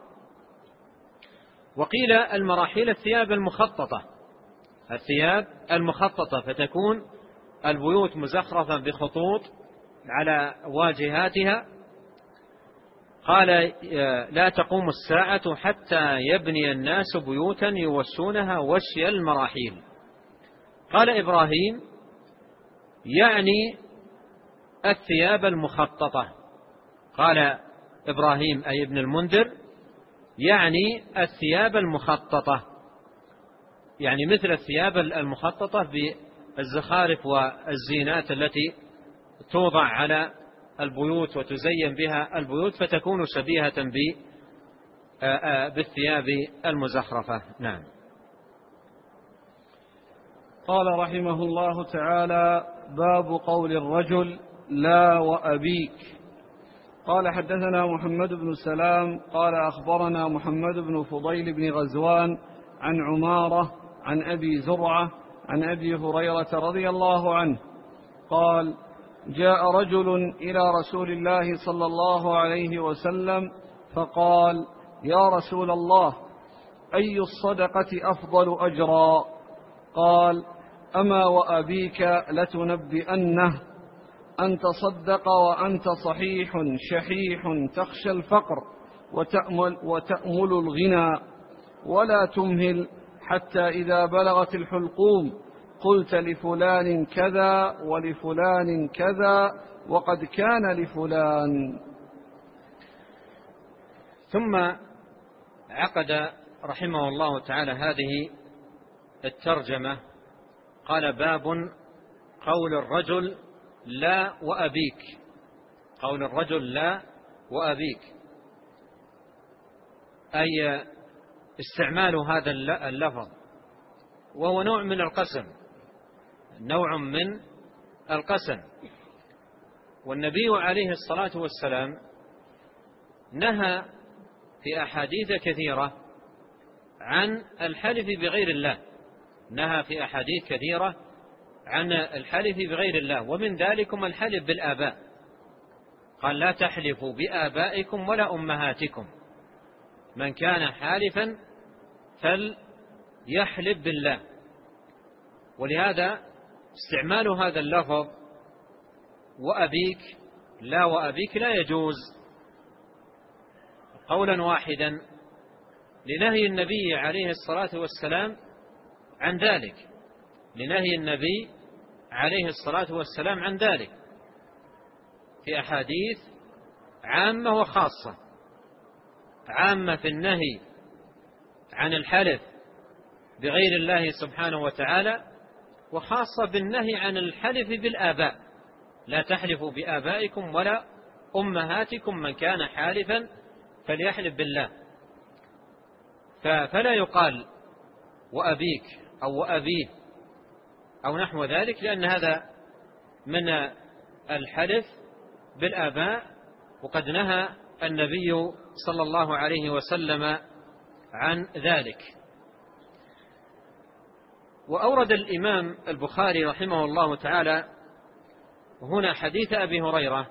وقيل المراحيل الثياب المخططة، فتكون البيوت مزخرفة بخطوط على واجهاتها. قال لا تقوم الساعة حتى يبني الناس بيوتا يوشونها وشي المراحيل. قال إبراهيم يعني الثياب المخططة. قال إبراهيم أي ابن المنذر يعني الثياب المخططة، يعني مثل الثياب المخططة بالزخارف والزينات التي توضع على البيوت وتزين بها البيوت فتكون شبيهة بالثياب المزخرفة. نعم. قال رحمه الله تعالى: باب قول الرجل لا وأبيك. قال حدثنا محمد بن سلام قال أخبرنا محمد بن فضيل بن غزوان عن عمارة عن أبي زرعة عن أبي هريرة رضي الله عنه قال: جاء رجل إلى رسول الله صلى الله عليه وسلم فقال: يا رسول الله، أي الصدقة أفضل أجرا؟ قال: أما وأبيك لتنبئنه أن تصدق وأنت صحيح شحيح تخشى الفقر وتأمل الغنى، ولا تمهل حتى إذا بلغت الحلقوم قلت لفلان كذا ولفلان كذا وقد كان لفلان. ثم عقد رحمه الله تعالى هذه الترجمة. قال: باب قول الرجل لا وأبيك. قول الرجل لا وأبيك، أي استعمال هذا اللفظ، وهو نوع من القسم، نوع من القسم. والنبي عليه الصلاة والسلام نهى في أحاديث كثيرة عن الحلف بغير الله، نهى في أحاديث كثيرة عن الحلف بغير الله، ومن ذلكم الحلف بالآباء. قال: لا تحلفوا بآبائكم ولا أمهاتكم، من كان حالفا فليحلف بالله. ولهذا استعمال هذا اللفظ وأبيك لا وأبيك لا يجوز قولا واحدا لنهي النبي عليه الصلاة والسلام عن ذلك، لنهي النبي عليه الصلاة والسلام عن ذلك في أحاديث عامة وخاصة. عامة في النهي عن الحلف بغير الله سبحانه وتعالى، وخاصة بالنهي عن الحلف بالآباء. لا تحلفوا بآبائكم ولا أمهاتكم، من كان حالفا فليحلف بالله. فلا يقال وأبيك أو وأبيه أو نحو ذلك، لأن هذا من الحلف بالآباء، وقد نهى النبي صلى الله عليه وسلم عن ذلك. وأورد الإمام البخاري رحمه الله تعالى هنا حديث أبي هريرة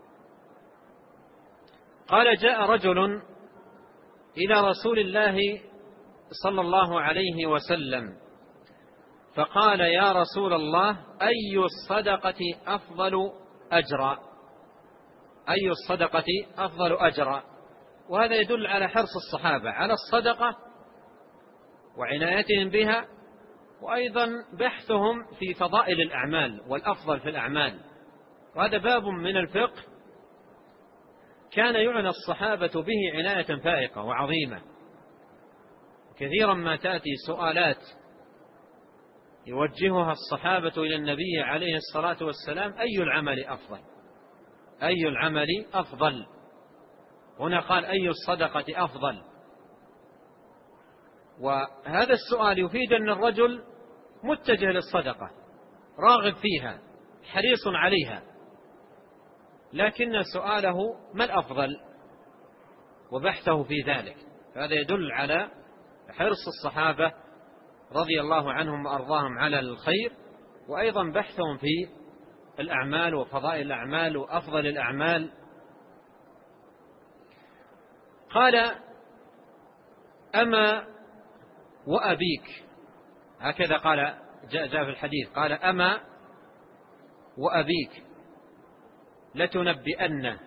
قال: جاء رجل إلى رسول الله صلى الله عليه وسلم فقال: يا رسول الله، أي الصدقة أفضل أجرا؟ أي الصدقة أفضل أجرا؟ وهذا يدل على حرص الصحابة على الصدقة وعنايتهم بها، وأيضا بحثهم في فضائل الأعمال والأفضل في الأعمال. وهذا باب من الفقه كان يعنى الصحابة به عناية فائقة وعظيمة. كثيرا ما تأتي سؤالات يوجهها الصحابة إلى النبي عليه الصلاة والسلام: أي العمل أفضل؟ أي العمل أفضل؟ هنا قال: أي الصدقة أفضل؟ وهذا السؤال يفيد أن الرجل متجه للصدقة، راغب فيها، حريص عليها، لكن سؤاله ما الأفضل وبحثه في ذلك. هذا يدل على حرص الصحابة رضي الله عنهم وأرضاهم على الخير، وأيضا بحثهم في الأعمال وفضائل الأعمال وأفضل الأعمال. قال: أما وأبيك، هكذا قال، جاء في الحديث، قال: أما وأبيك لتنبئنه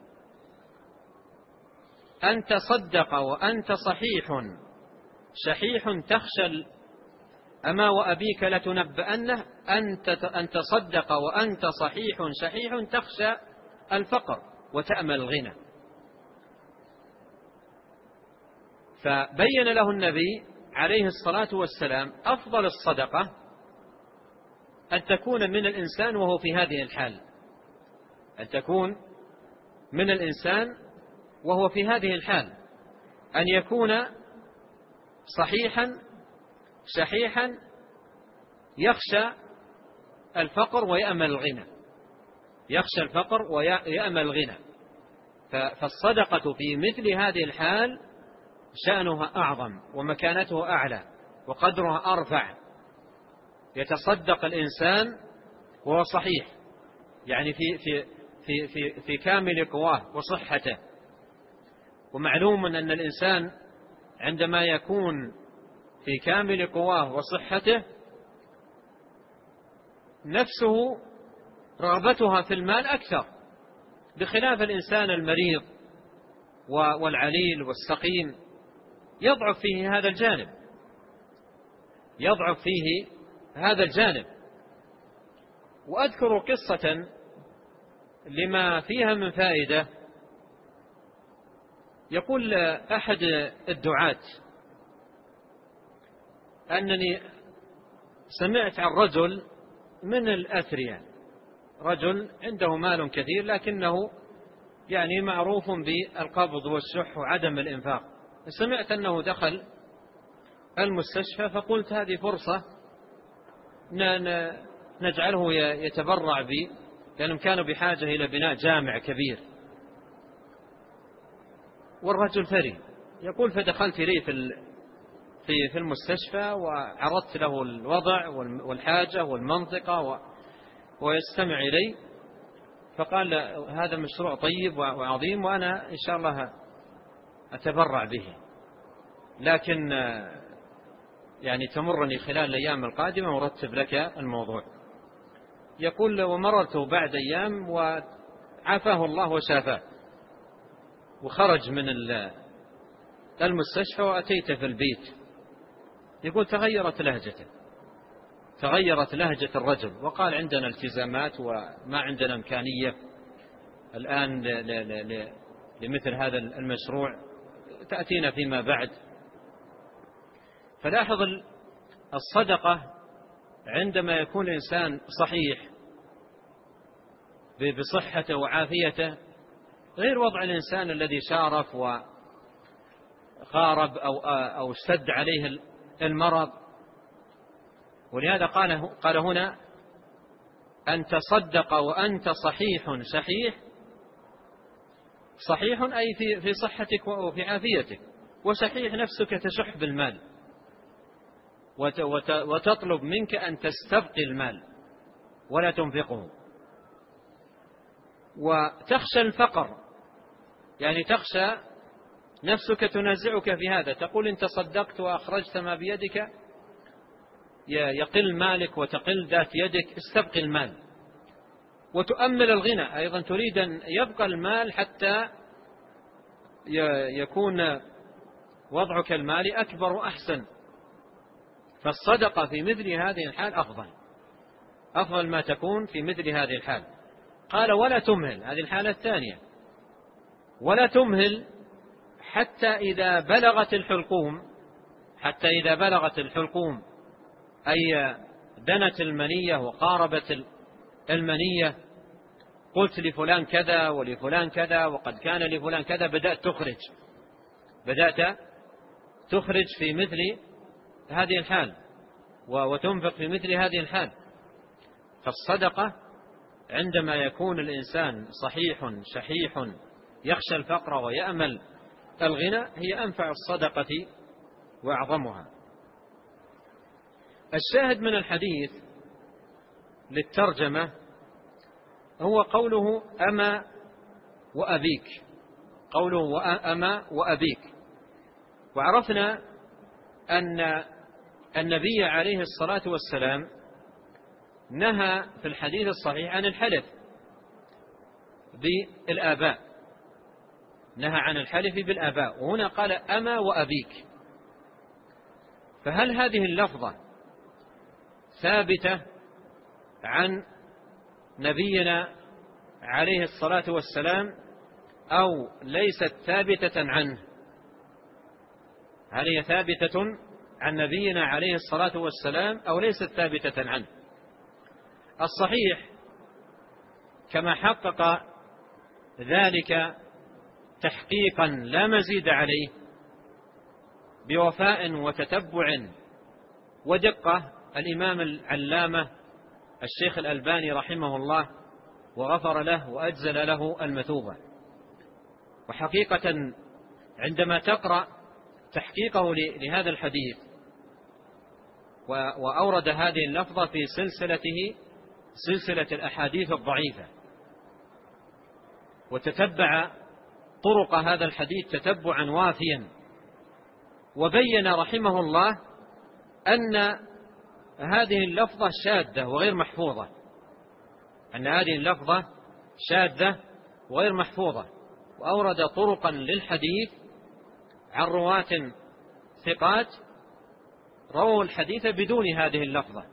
أن تصدق وأنت صحيح شحيح تخشى أما وأبيك لتنبئنه أن تصدق وأنت صحيح شحيح تخشى الفقر وتأمل الغنى. فبين له النبي عليه الصلاة والسلام أفضل الصدقة أن تكون من الإنسان وهو في هذه الحال، أن تكون من الإنسان وهو في هذه الحال، أن يكون صحيحا شحيحا يخشى الفقر ويأمل الغنى، يخشى الفقر ويأمل الغنى. فالصدقة في مثل هذه الحال شأنها أعظم ومكانتها أعلى وقدرها أرفع. يتصدق الإنسان وهو صحيح، يعني في كامل قواه وصحته. ومعلوم أن الإنسان عندما يكون في كامل قواه وصحته نفسه رغبتها في المال أكثر، بخلاف الإنسان المريض والعليل والسقيم يضعف فيه هذا الجانب، يضعف فيه هذا الجانب. وأذكر قصة لما فيها من فائدة. يقول أحد الدعاة أنني سمعت عن رجل من الأثرياء، رجل عنده مال كثير لكنه يعني معروف بالقبض والشح وعدم الإنفاق. سمعت أنه دخل المستشفى فقلت هذه فرصة نجعله يتبرع بي، لأنهم كانوا بحاجة إلى بناء جامع كبير. والرجل ثري. يقول فدخلت إليه في المستشفى وعرضت له الوضع والحاجة والمنطقة ويستمع إلي، فقال هذا مشروع طيب وعظيم وأنا إن شاء الله أتبرع به، لكن يعني تمرني خلال الأيام القادمة ورتب لك الموضوع. يقول ومررت بعد أيام وعافاه الله وشافاه، وخرج من المستشفى وأتيت في البيت. يقول تغيرت لهجة الرجل، وقال عندنا التزامات وما عندنا إمكانية الآن لمثل هذا المشروع، تأتينا فيما بعد. فلاحظ الصدقة عندما يكون الإنسان صحيح بصحته وعافيته، غير وضع الإنسان الذي شارف وخارب أو اشتد عليه المرض. ولهذا قال هنا أن تصدق وأنت صحيح شحيح. صحيح أي في صحتك وفي عافيتك، وشحيح نفسك تشح بالمال وتطلب منك أن تستبقي المال ولا تنفقه. وتخشى الفقر، يعني تخشى نفسك تنازعك في هذا، تقول إن تصدقت وأخرجت ما بيدك يقل مالك وتقل ذات يدك، استبقي المال. وتؤمل الغنى أيضا، تريد أن يبقى المال حتى يكون وضعك المالي أكبر وأحسن. فالصدقة في مثل هذه الحال أفضل ما تكون في مثل هذه الحال. قال ولا تمهل، هذه الحالة الثانية، ولا تمهل حتى إذا بلغت الحلقوم أي دنت المنية وقاربت المنية، قلت لفلان كذا ولفلان كذا وقد كان لفلان كذا، بدأت تخرج في مثل هذه الحال وتنفق في مثل هذه الحال. فالصدقة عندما يكون الإنسان صحيح شحيح يخشى الفقر ويأمل الغنى هي أنفع الصدقة وأعظمها. الشاهد من الحديث للترجمة هو قوله أما وأبيك، قوله أما وأبيك. وعرفنا أن النبي عليه الصلاة والسلام نهى في الحديث الصحيح عن الحلف بالآباء، نهى عن الحلف بالآباء، وهنا قال أما وأبيك. فهل هذه اللفظة ثابتة عن نبينا عليه الصلاة والسلام أو ليست ثابتة عنه؟ هل هي ثابتة عن نبينا عليه الصلاة والسلام أو ليست ثابتة عنه؟ الصحيح كما حقق ذلك تحقيقا لا مزيد عليه بوفاء وتتبع ودقة الإمام العلامة الشيخ الألباني رحمه الله وغفر له وأجزل له المثوبة. وحقيقة عندما تقرأ تحقيقه لهذا الحديث وأورد هذه اللفظة في سلسلة الأحاديث الضعيفة، وتتبع طرق هذا الحديث تتبعا وافيا، وبين رحمه الله أن هذه اللفظة شاذة وغير محفوظة، أن هذه اللفظة شاذة وغير محفوظة، وأورد طرقا للحديث عن رواة ثقات رووا الحديث بدون هذه اللفظة،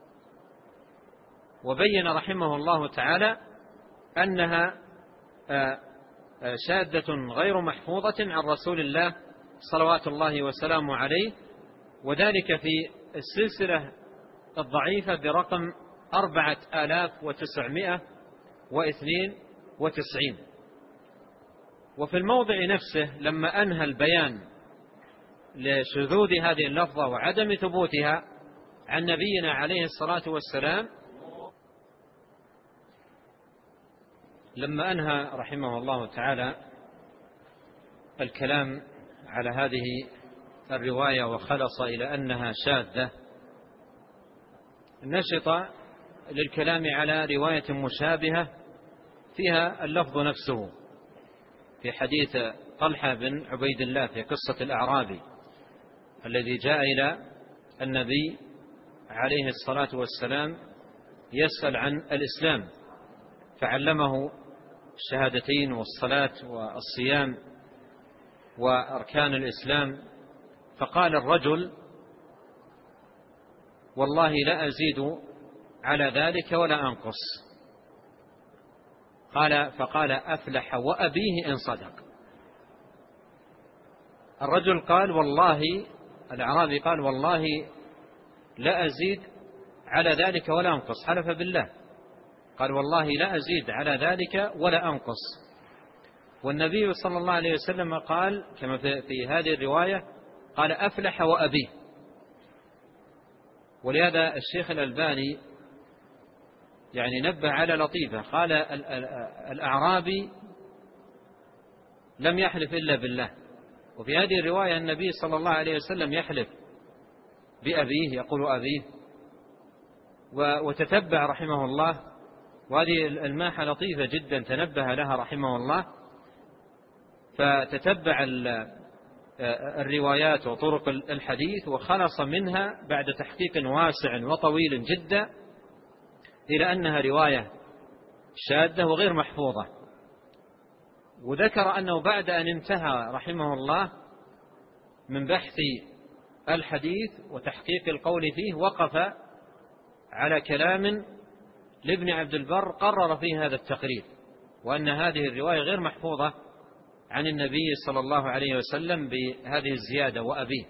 وبين رحمه الله تعالى أنها شاذة غير محفوظة عن رسول الله صلوات الله وسلامه عليه، وذلك في السلسلة الضعيفة برقم 4992. وفي الموضع نفسه لما أنهى البيان لشذوذ هذه اللفظة وعدم ثبوتها عن نبينا عليه الصلاة والسلام، لما أنهى رحمه الله تعالى الكلام على هذه الرواية وخلص إلى أنها شاذة، نشط للكلام على رواية مشابهة فيها اللفظ نفسه في حديث طلحة بن عبيد الله في قصة الأعرابي الذي جاء إلى النبي عليه الصلاة والسلام يسأل عن الإسلام، فعلمه الشهادتين والصلاة والصيام وأركان الإسلام، فقال الرجل والله لا أزيد على ذلك ولا أنقص. فقال أفلح وأبيه إن صدق. الرجل قال والله، الأعرابي قال والله لا أزيد على ذلك ولا أنقص، حلف بالله، قال والله لا أزيد على ذلك ولا أنقص. والنبي صلى الله عليه وسلم قال كما في هذه الرواية قال أفلح وأبيه. ولهذا الشيخ الألباني يعني نبه على لطيفة، قال الأعرابي لم يحلف إلا بالله، وفي هذه الرواية النبي صلى الله عليه وسلم يحلف بأبيه، يقول أبيه. وتتبع رحمه الله، وهذه الماحة لطيفة جدا تنبه لها رحمه الله، فتتبع الروايات وطرق الحديث وخلص منها بعد تحقيق واسع وطويل جدا إلى أنها رواية شاذة وغير محفوظة. وذكر أنه بعد أن انتهى رحمه الله من بحث الحديث وتحقيق القول فيه وقف على كلام لابن عبد البر قرر فيه هذا التقرير، وأن هذه الرواية غير محفوظة عن النبي صلى الله عليه وسلم بهذه الزيادة وأبيه.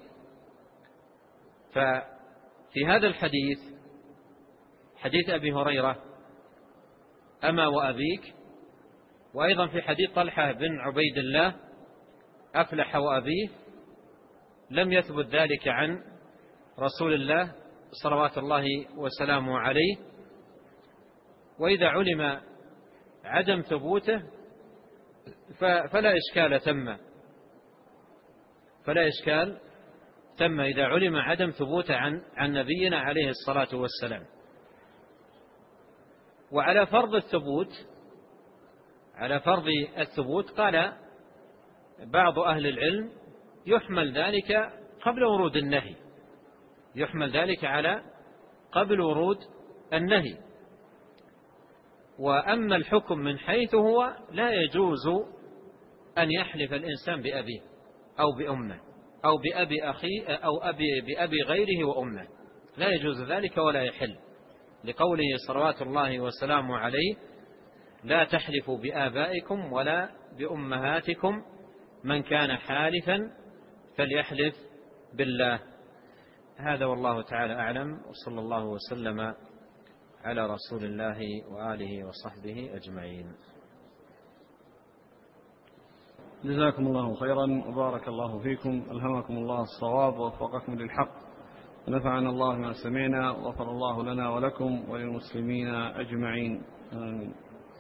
ففي هذا الحديث حديث أبي هريرة أما وأبيك، وأيضا في حديث طلحة بن عبيد الله أفلح وأبيه، لم يثبت ذلك عن رسول الله صلوات الله وسلامه عليه. وإذا علم عدم ثبوته فلا إشكال ثم إذا علم عدم ثبوته عن نبينا عليه الصلاة والسلام. وعلى فرض الثبوت قال بعض أهل العلم يحمل ذلك قبل ورود النهي، يحمل ذلك على قبل ورود النهي. وأما الحكم من حيث هو لا يجوز أن يحلف الإنسان بأبيه أو بأمه أو بأبي أخيه أو بأبي غيره وأمه، لا يجوز ذلك ولا يحل، لقوله صلوات الله وسلامه عليه: لا تحلفوا بآبائكم ولا بأمهاتكم، من كان حالفا فليحلف بالله. هذا والله تعالى أعلم، وصلى الله وسلم على رسول الله وآله وصحبه أجمعين. جزاكم الله خيرا وبارك الله فيكم، ألهمكم الله الصواب ووفقكم للحق، ونفعنا الله ما سمعنا، وغفر الله لنا ولكم وللمسلمين أجمعين، آمين.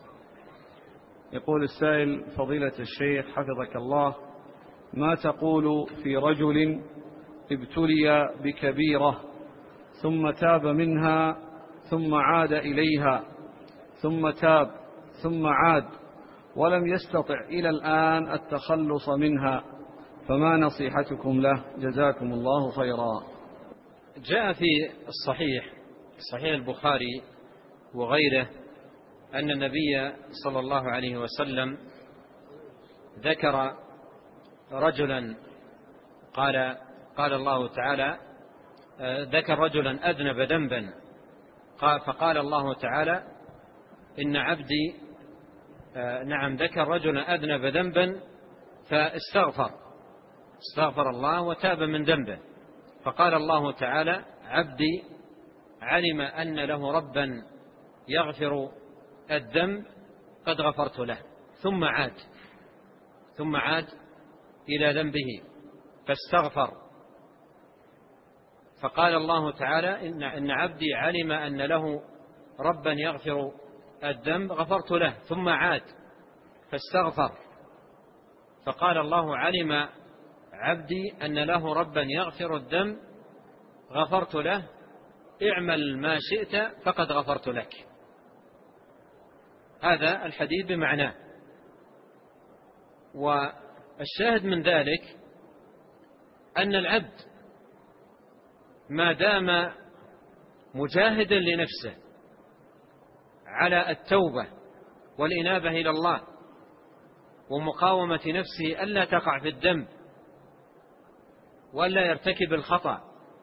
يقول السائل: فضيلة الشيخ حفظك الله، ما تقول في رجل ابتلي بكبيرة ثم تاب منها ثم عاد إليها ثم تاب ثم عاد ولم يستطع إلى الآن التخلص منها، فما نصيحتكم له؟ جزاكم الله خيرا. جاء في صحيح البخاري وغيره أن النبي صلى الله عليه وسلم ذكر رجلا قال الله تعالى: ذكر رجلا أذنب ذنبا، فقال الله تعالى: إن عبدي ذكر رجلا أذنب ذنبا فاستغفر الله وتاب من ذنبه، فقال الله تعالى: عبدي علم أن له ربا يغفر الذنب قد غفرت له، ثم عاد إلى ذنبه فاستغفر، فقال الله تعالى: إن عبدي علم أن له ربا يغفر الذنب غفرت له، ثم عاد فاستغفر، فقال الله: علم عبدي أن له ربا يغفر الذنب غفرت له، اعمل ما شئت فقد غفرت لك. هذا الحديث بمعناه. والشاهد من ذلك أن العبد ما دام مجاهدا لنفسه على التوبة والإنابة إلى الله ومقاومة نفسه ألا تقع في الذنب وألا يرتكب الخطأ،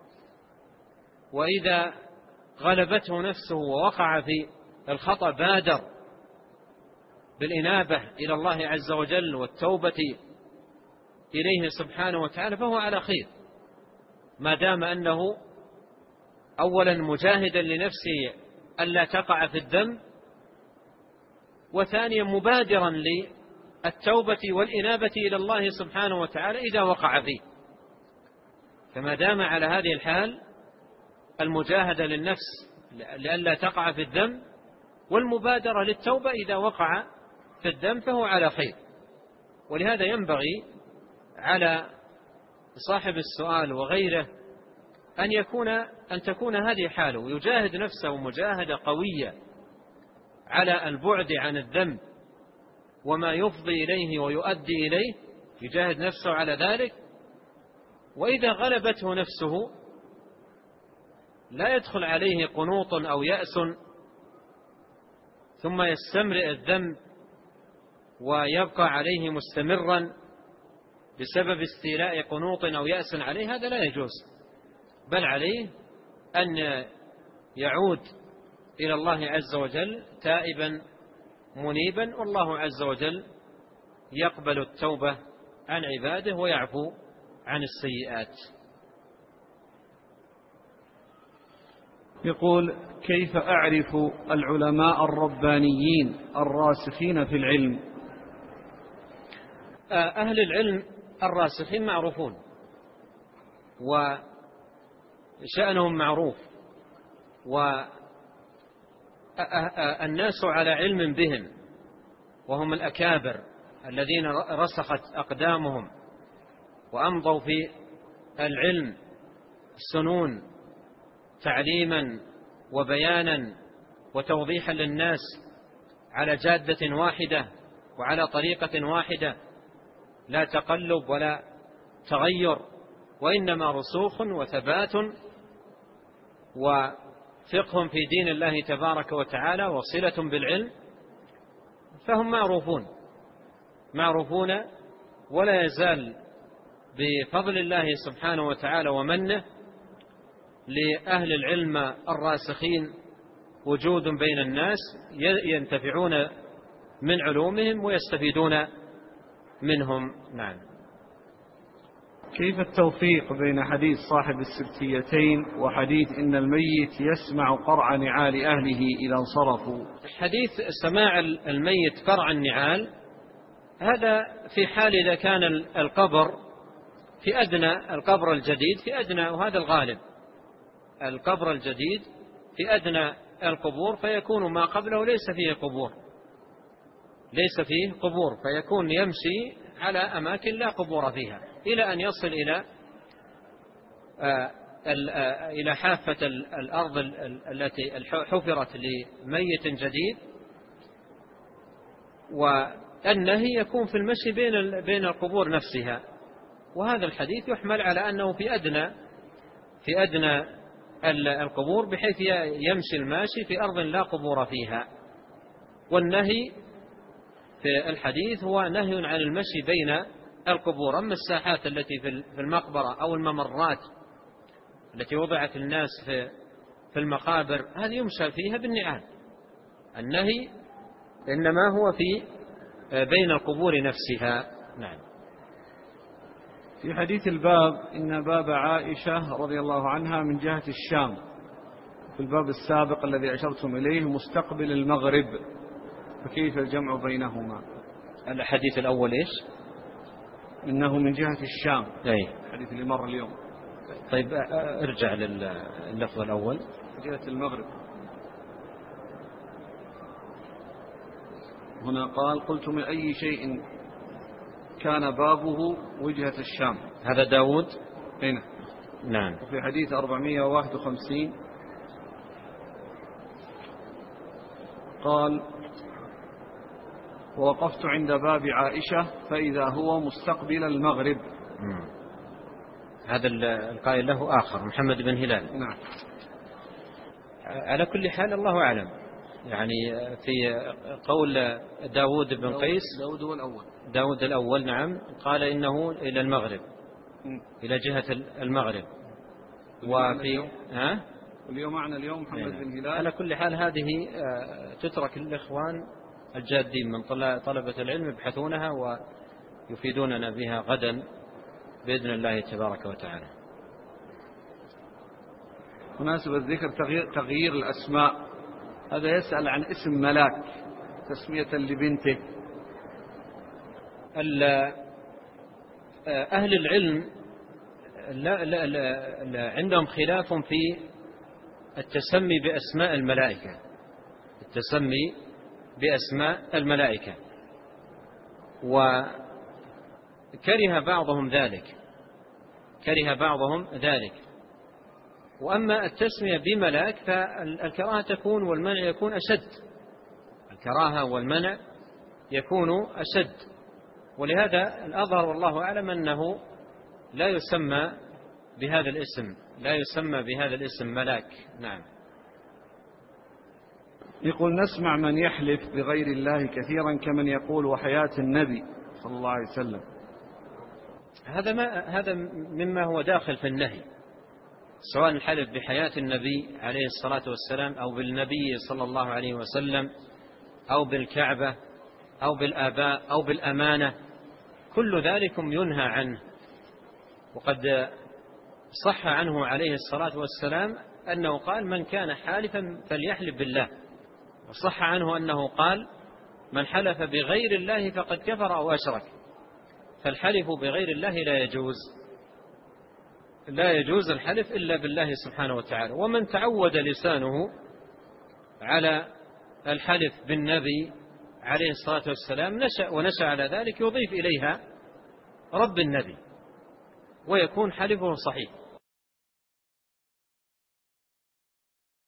وإذا غلبته نفسه ووقع في الخطأ بادر بالإنابة إلى الله عز وجل والتوبة إليه سبحانه وتعالى، فهو على خير، ما دام أنه أولا مجاهدا لنفسه ألا تقع في الذنب، وثانيا مبادرا للتوبة والإنابة إلى الله سبحانه وتعالى إذا وقع فيه. فما دام على هذه الحال، المجاهدة للنفس لئلا تقع في الذنب والمبادرة للتوبة إذا وقع في الذنب، فهو على خير. ولهذا ينبغي على صاحب السؤال وغيره أن تكون هذه حاله، يجاهد نفسه مجاهدة قوية على البعد عن الذنب وما يفضي إليه ويؤدي إليه، يجاهد نفسه على ذلك. وإذا غلبته نفسه لا يدخل عليه قنوط أو يأس ثم يستمرئ الذنب ويبقى عليه مستمرا بسبب استيلاء قنوط أو يأس عليه، هذا لا يجوز، بل عليه أن يعود إلى الله عز وجل تائبا منيبا، والله عز وجل يقبل التوبة عن عباده ويعفو عن السيئات. يقول: كيف أعرف العلماء الربانيين الراسخين في العلم؟ أهل العلم الراسخين معروفون وشأنهم معروف، والناس على علم بهم، وهم الأكابر الذين رسخت أقدامهم وأمضوا في العلم سنون تعليما وبيانا وتوضيحا للناس على جادة واحدة وعلى طريقة واحدة، لا تقلب ولا تغير، وإنما رسوخ وثبات فقه في دين الله تبارك وتعالى وصلة بالعلم، فهم معروفون، ولا يزال بفضل الله سبحانه وتعالى ومنه لأهل العلم الراسخين وجود بين الناس ينتفعون من علومهم ويستفيدون منهم. نعم. كيف التوفيق بين حديث صاحب السبتيتين وحديث إن الميت يسمع قرع نعال أهله إذا انصرفوا؟ حديث سماع الميت قرع النعال هذا في حال إذا كان القبر في أدنى، القبر الجديد في أدنى، وهذا الغالب، القبر الجديد في أدنى القبور، فيكون ما قبله ليس فيه قبور، فيكون يمشي على أماكن لا قبور فيها إلى أن يصل إلى حافة الأرض التي حفرت لميت جديد، والنهي يكون في المشي بين القبور نفسها. وهذا الحديث يحمل على أنه في أدنى القبور، بحيث يمشي الماشي في أرض لا قبور فيها. والنهي في الحديث هو نهي عن المشي بين القبور. أما الساحات التي في المقبرة أو الممرات التي وضعت الناس في المقابر، هذه يمشى فيها بالنعال. النهي إنما هو في بين القبور نفسها. نعم. في حديث الباب إن باب عائشة رضي الله عنها من جهة الشام، في الباب السابق الذي أشرتم إليه مستقبل المغرب، فكيف الجمع بينهما؟ الحديث الأول إيش؟ إنه من جهة الشام، الحديث اللي مر اليوم. طيب ارجع لللفظ الأول. من جهة المغرب، هنا قال قلت من أي شيء كان بابه وجهة الشام. هذا داود هنا. نعم. وفي حديث 451 قال ووقفت عند باب عائشة فإذا هو مستقبل المغرب. هذا القائل له آخر محمد بن هلال. نعم. على كل حال الله أعلم، يعني في قول داود بن قيس، داود الأول نعم، قال إنه إلى المغرب، إلى جهة المغرب. وفي اليوم معنا اليوم محمد بن هلال. على كل حال هذه تترك للإخوان الجادين من طلبة العلم يبحثونها ويفيدوننا بها غدا بإذن الله تبارك وتعالى. مناسب الذكر تغيير الأسماء، هذا يسأل عن اسم ملاك تسمية لبنته. أهل العلم لا عندهم خلاف في التسمي بأسماء الملائكة، وكره بعضهم ذلك. وأما التسمية بملاك فالكراهة تكون والمنع يكون أشد، ولهذا الأظهر والله أعلم أنه لا يسمى بهذا الاسم ملاك. نعم. يقول نسمع من يحلف بغير الله كثيرا كمن يقول وحياة النبي صلى الله عليه وسلم. هذا مما هو داخل في النهي، سواء الحلف بحياة النبي عليه الصلاة والسلام أو بالنبي صلى الله عليه وسلم أو بالكعبة أو بالآباء أو بالأمانة، كل ذلك ينهى عنه. وقد صح عنه عليه الصلاة والسلام أنه قال من كان حالفا فليحلف بالله، وصح عنه أنه قال من حلف بغير الله فقد كفر أو أشرك. فالحلف بغير الله لا يجوز الحلف إلا بالله سبحانه وتعالى. ومن تعود لسانه على الحلف بالنبي عليه الصلاة والسلام ونشأ على ذلك يضيف إليها رب النبي ويكون حلفه صحيح.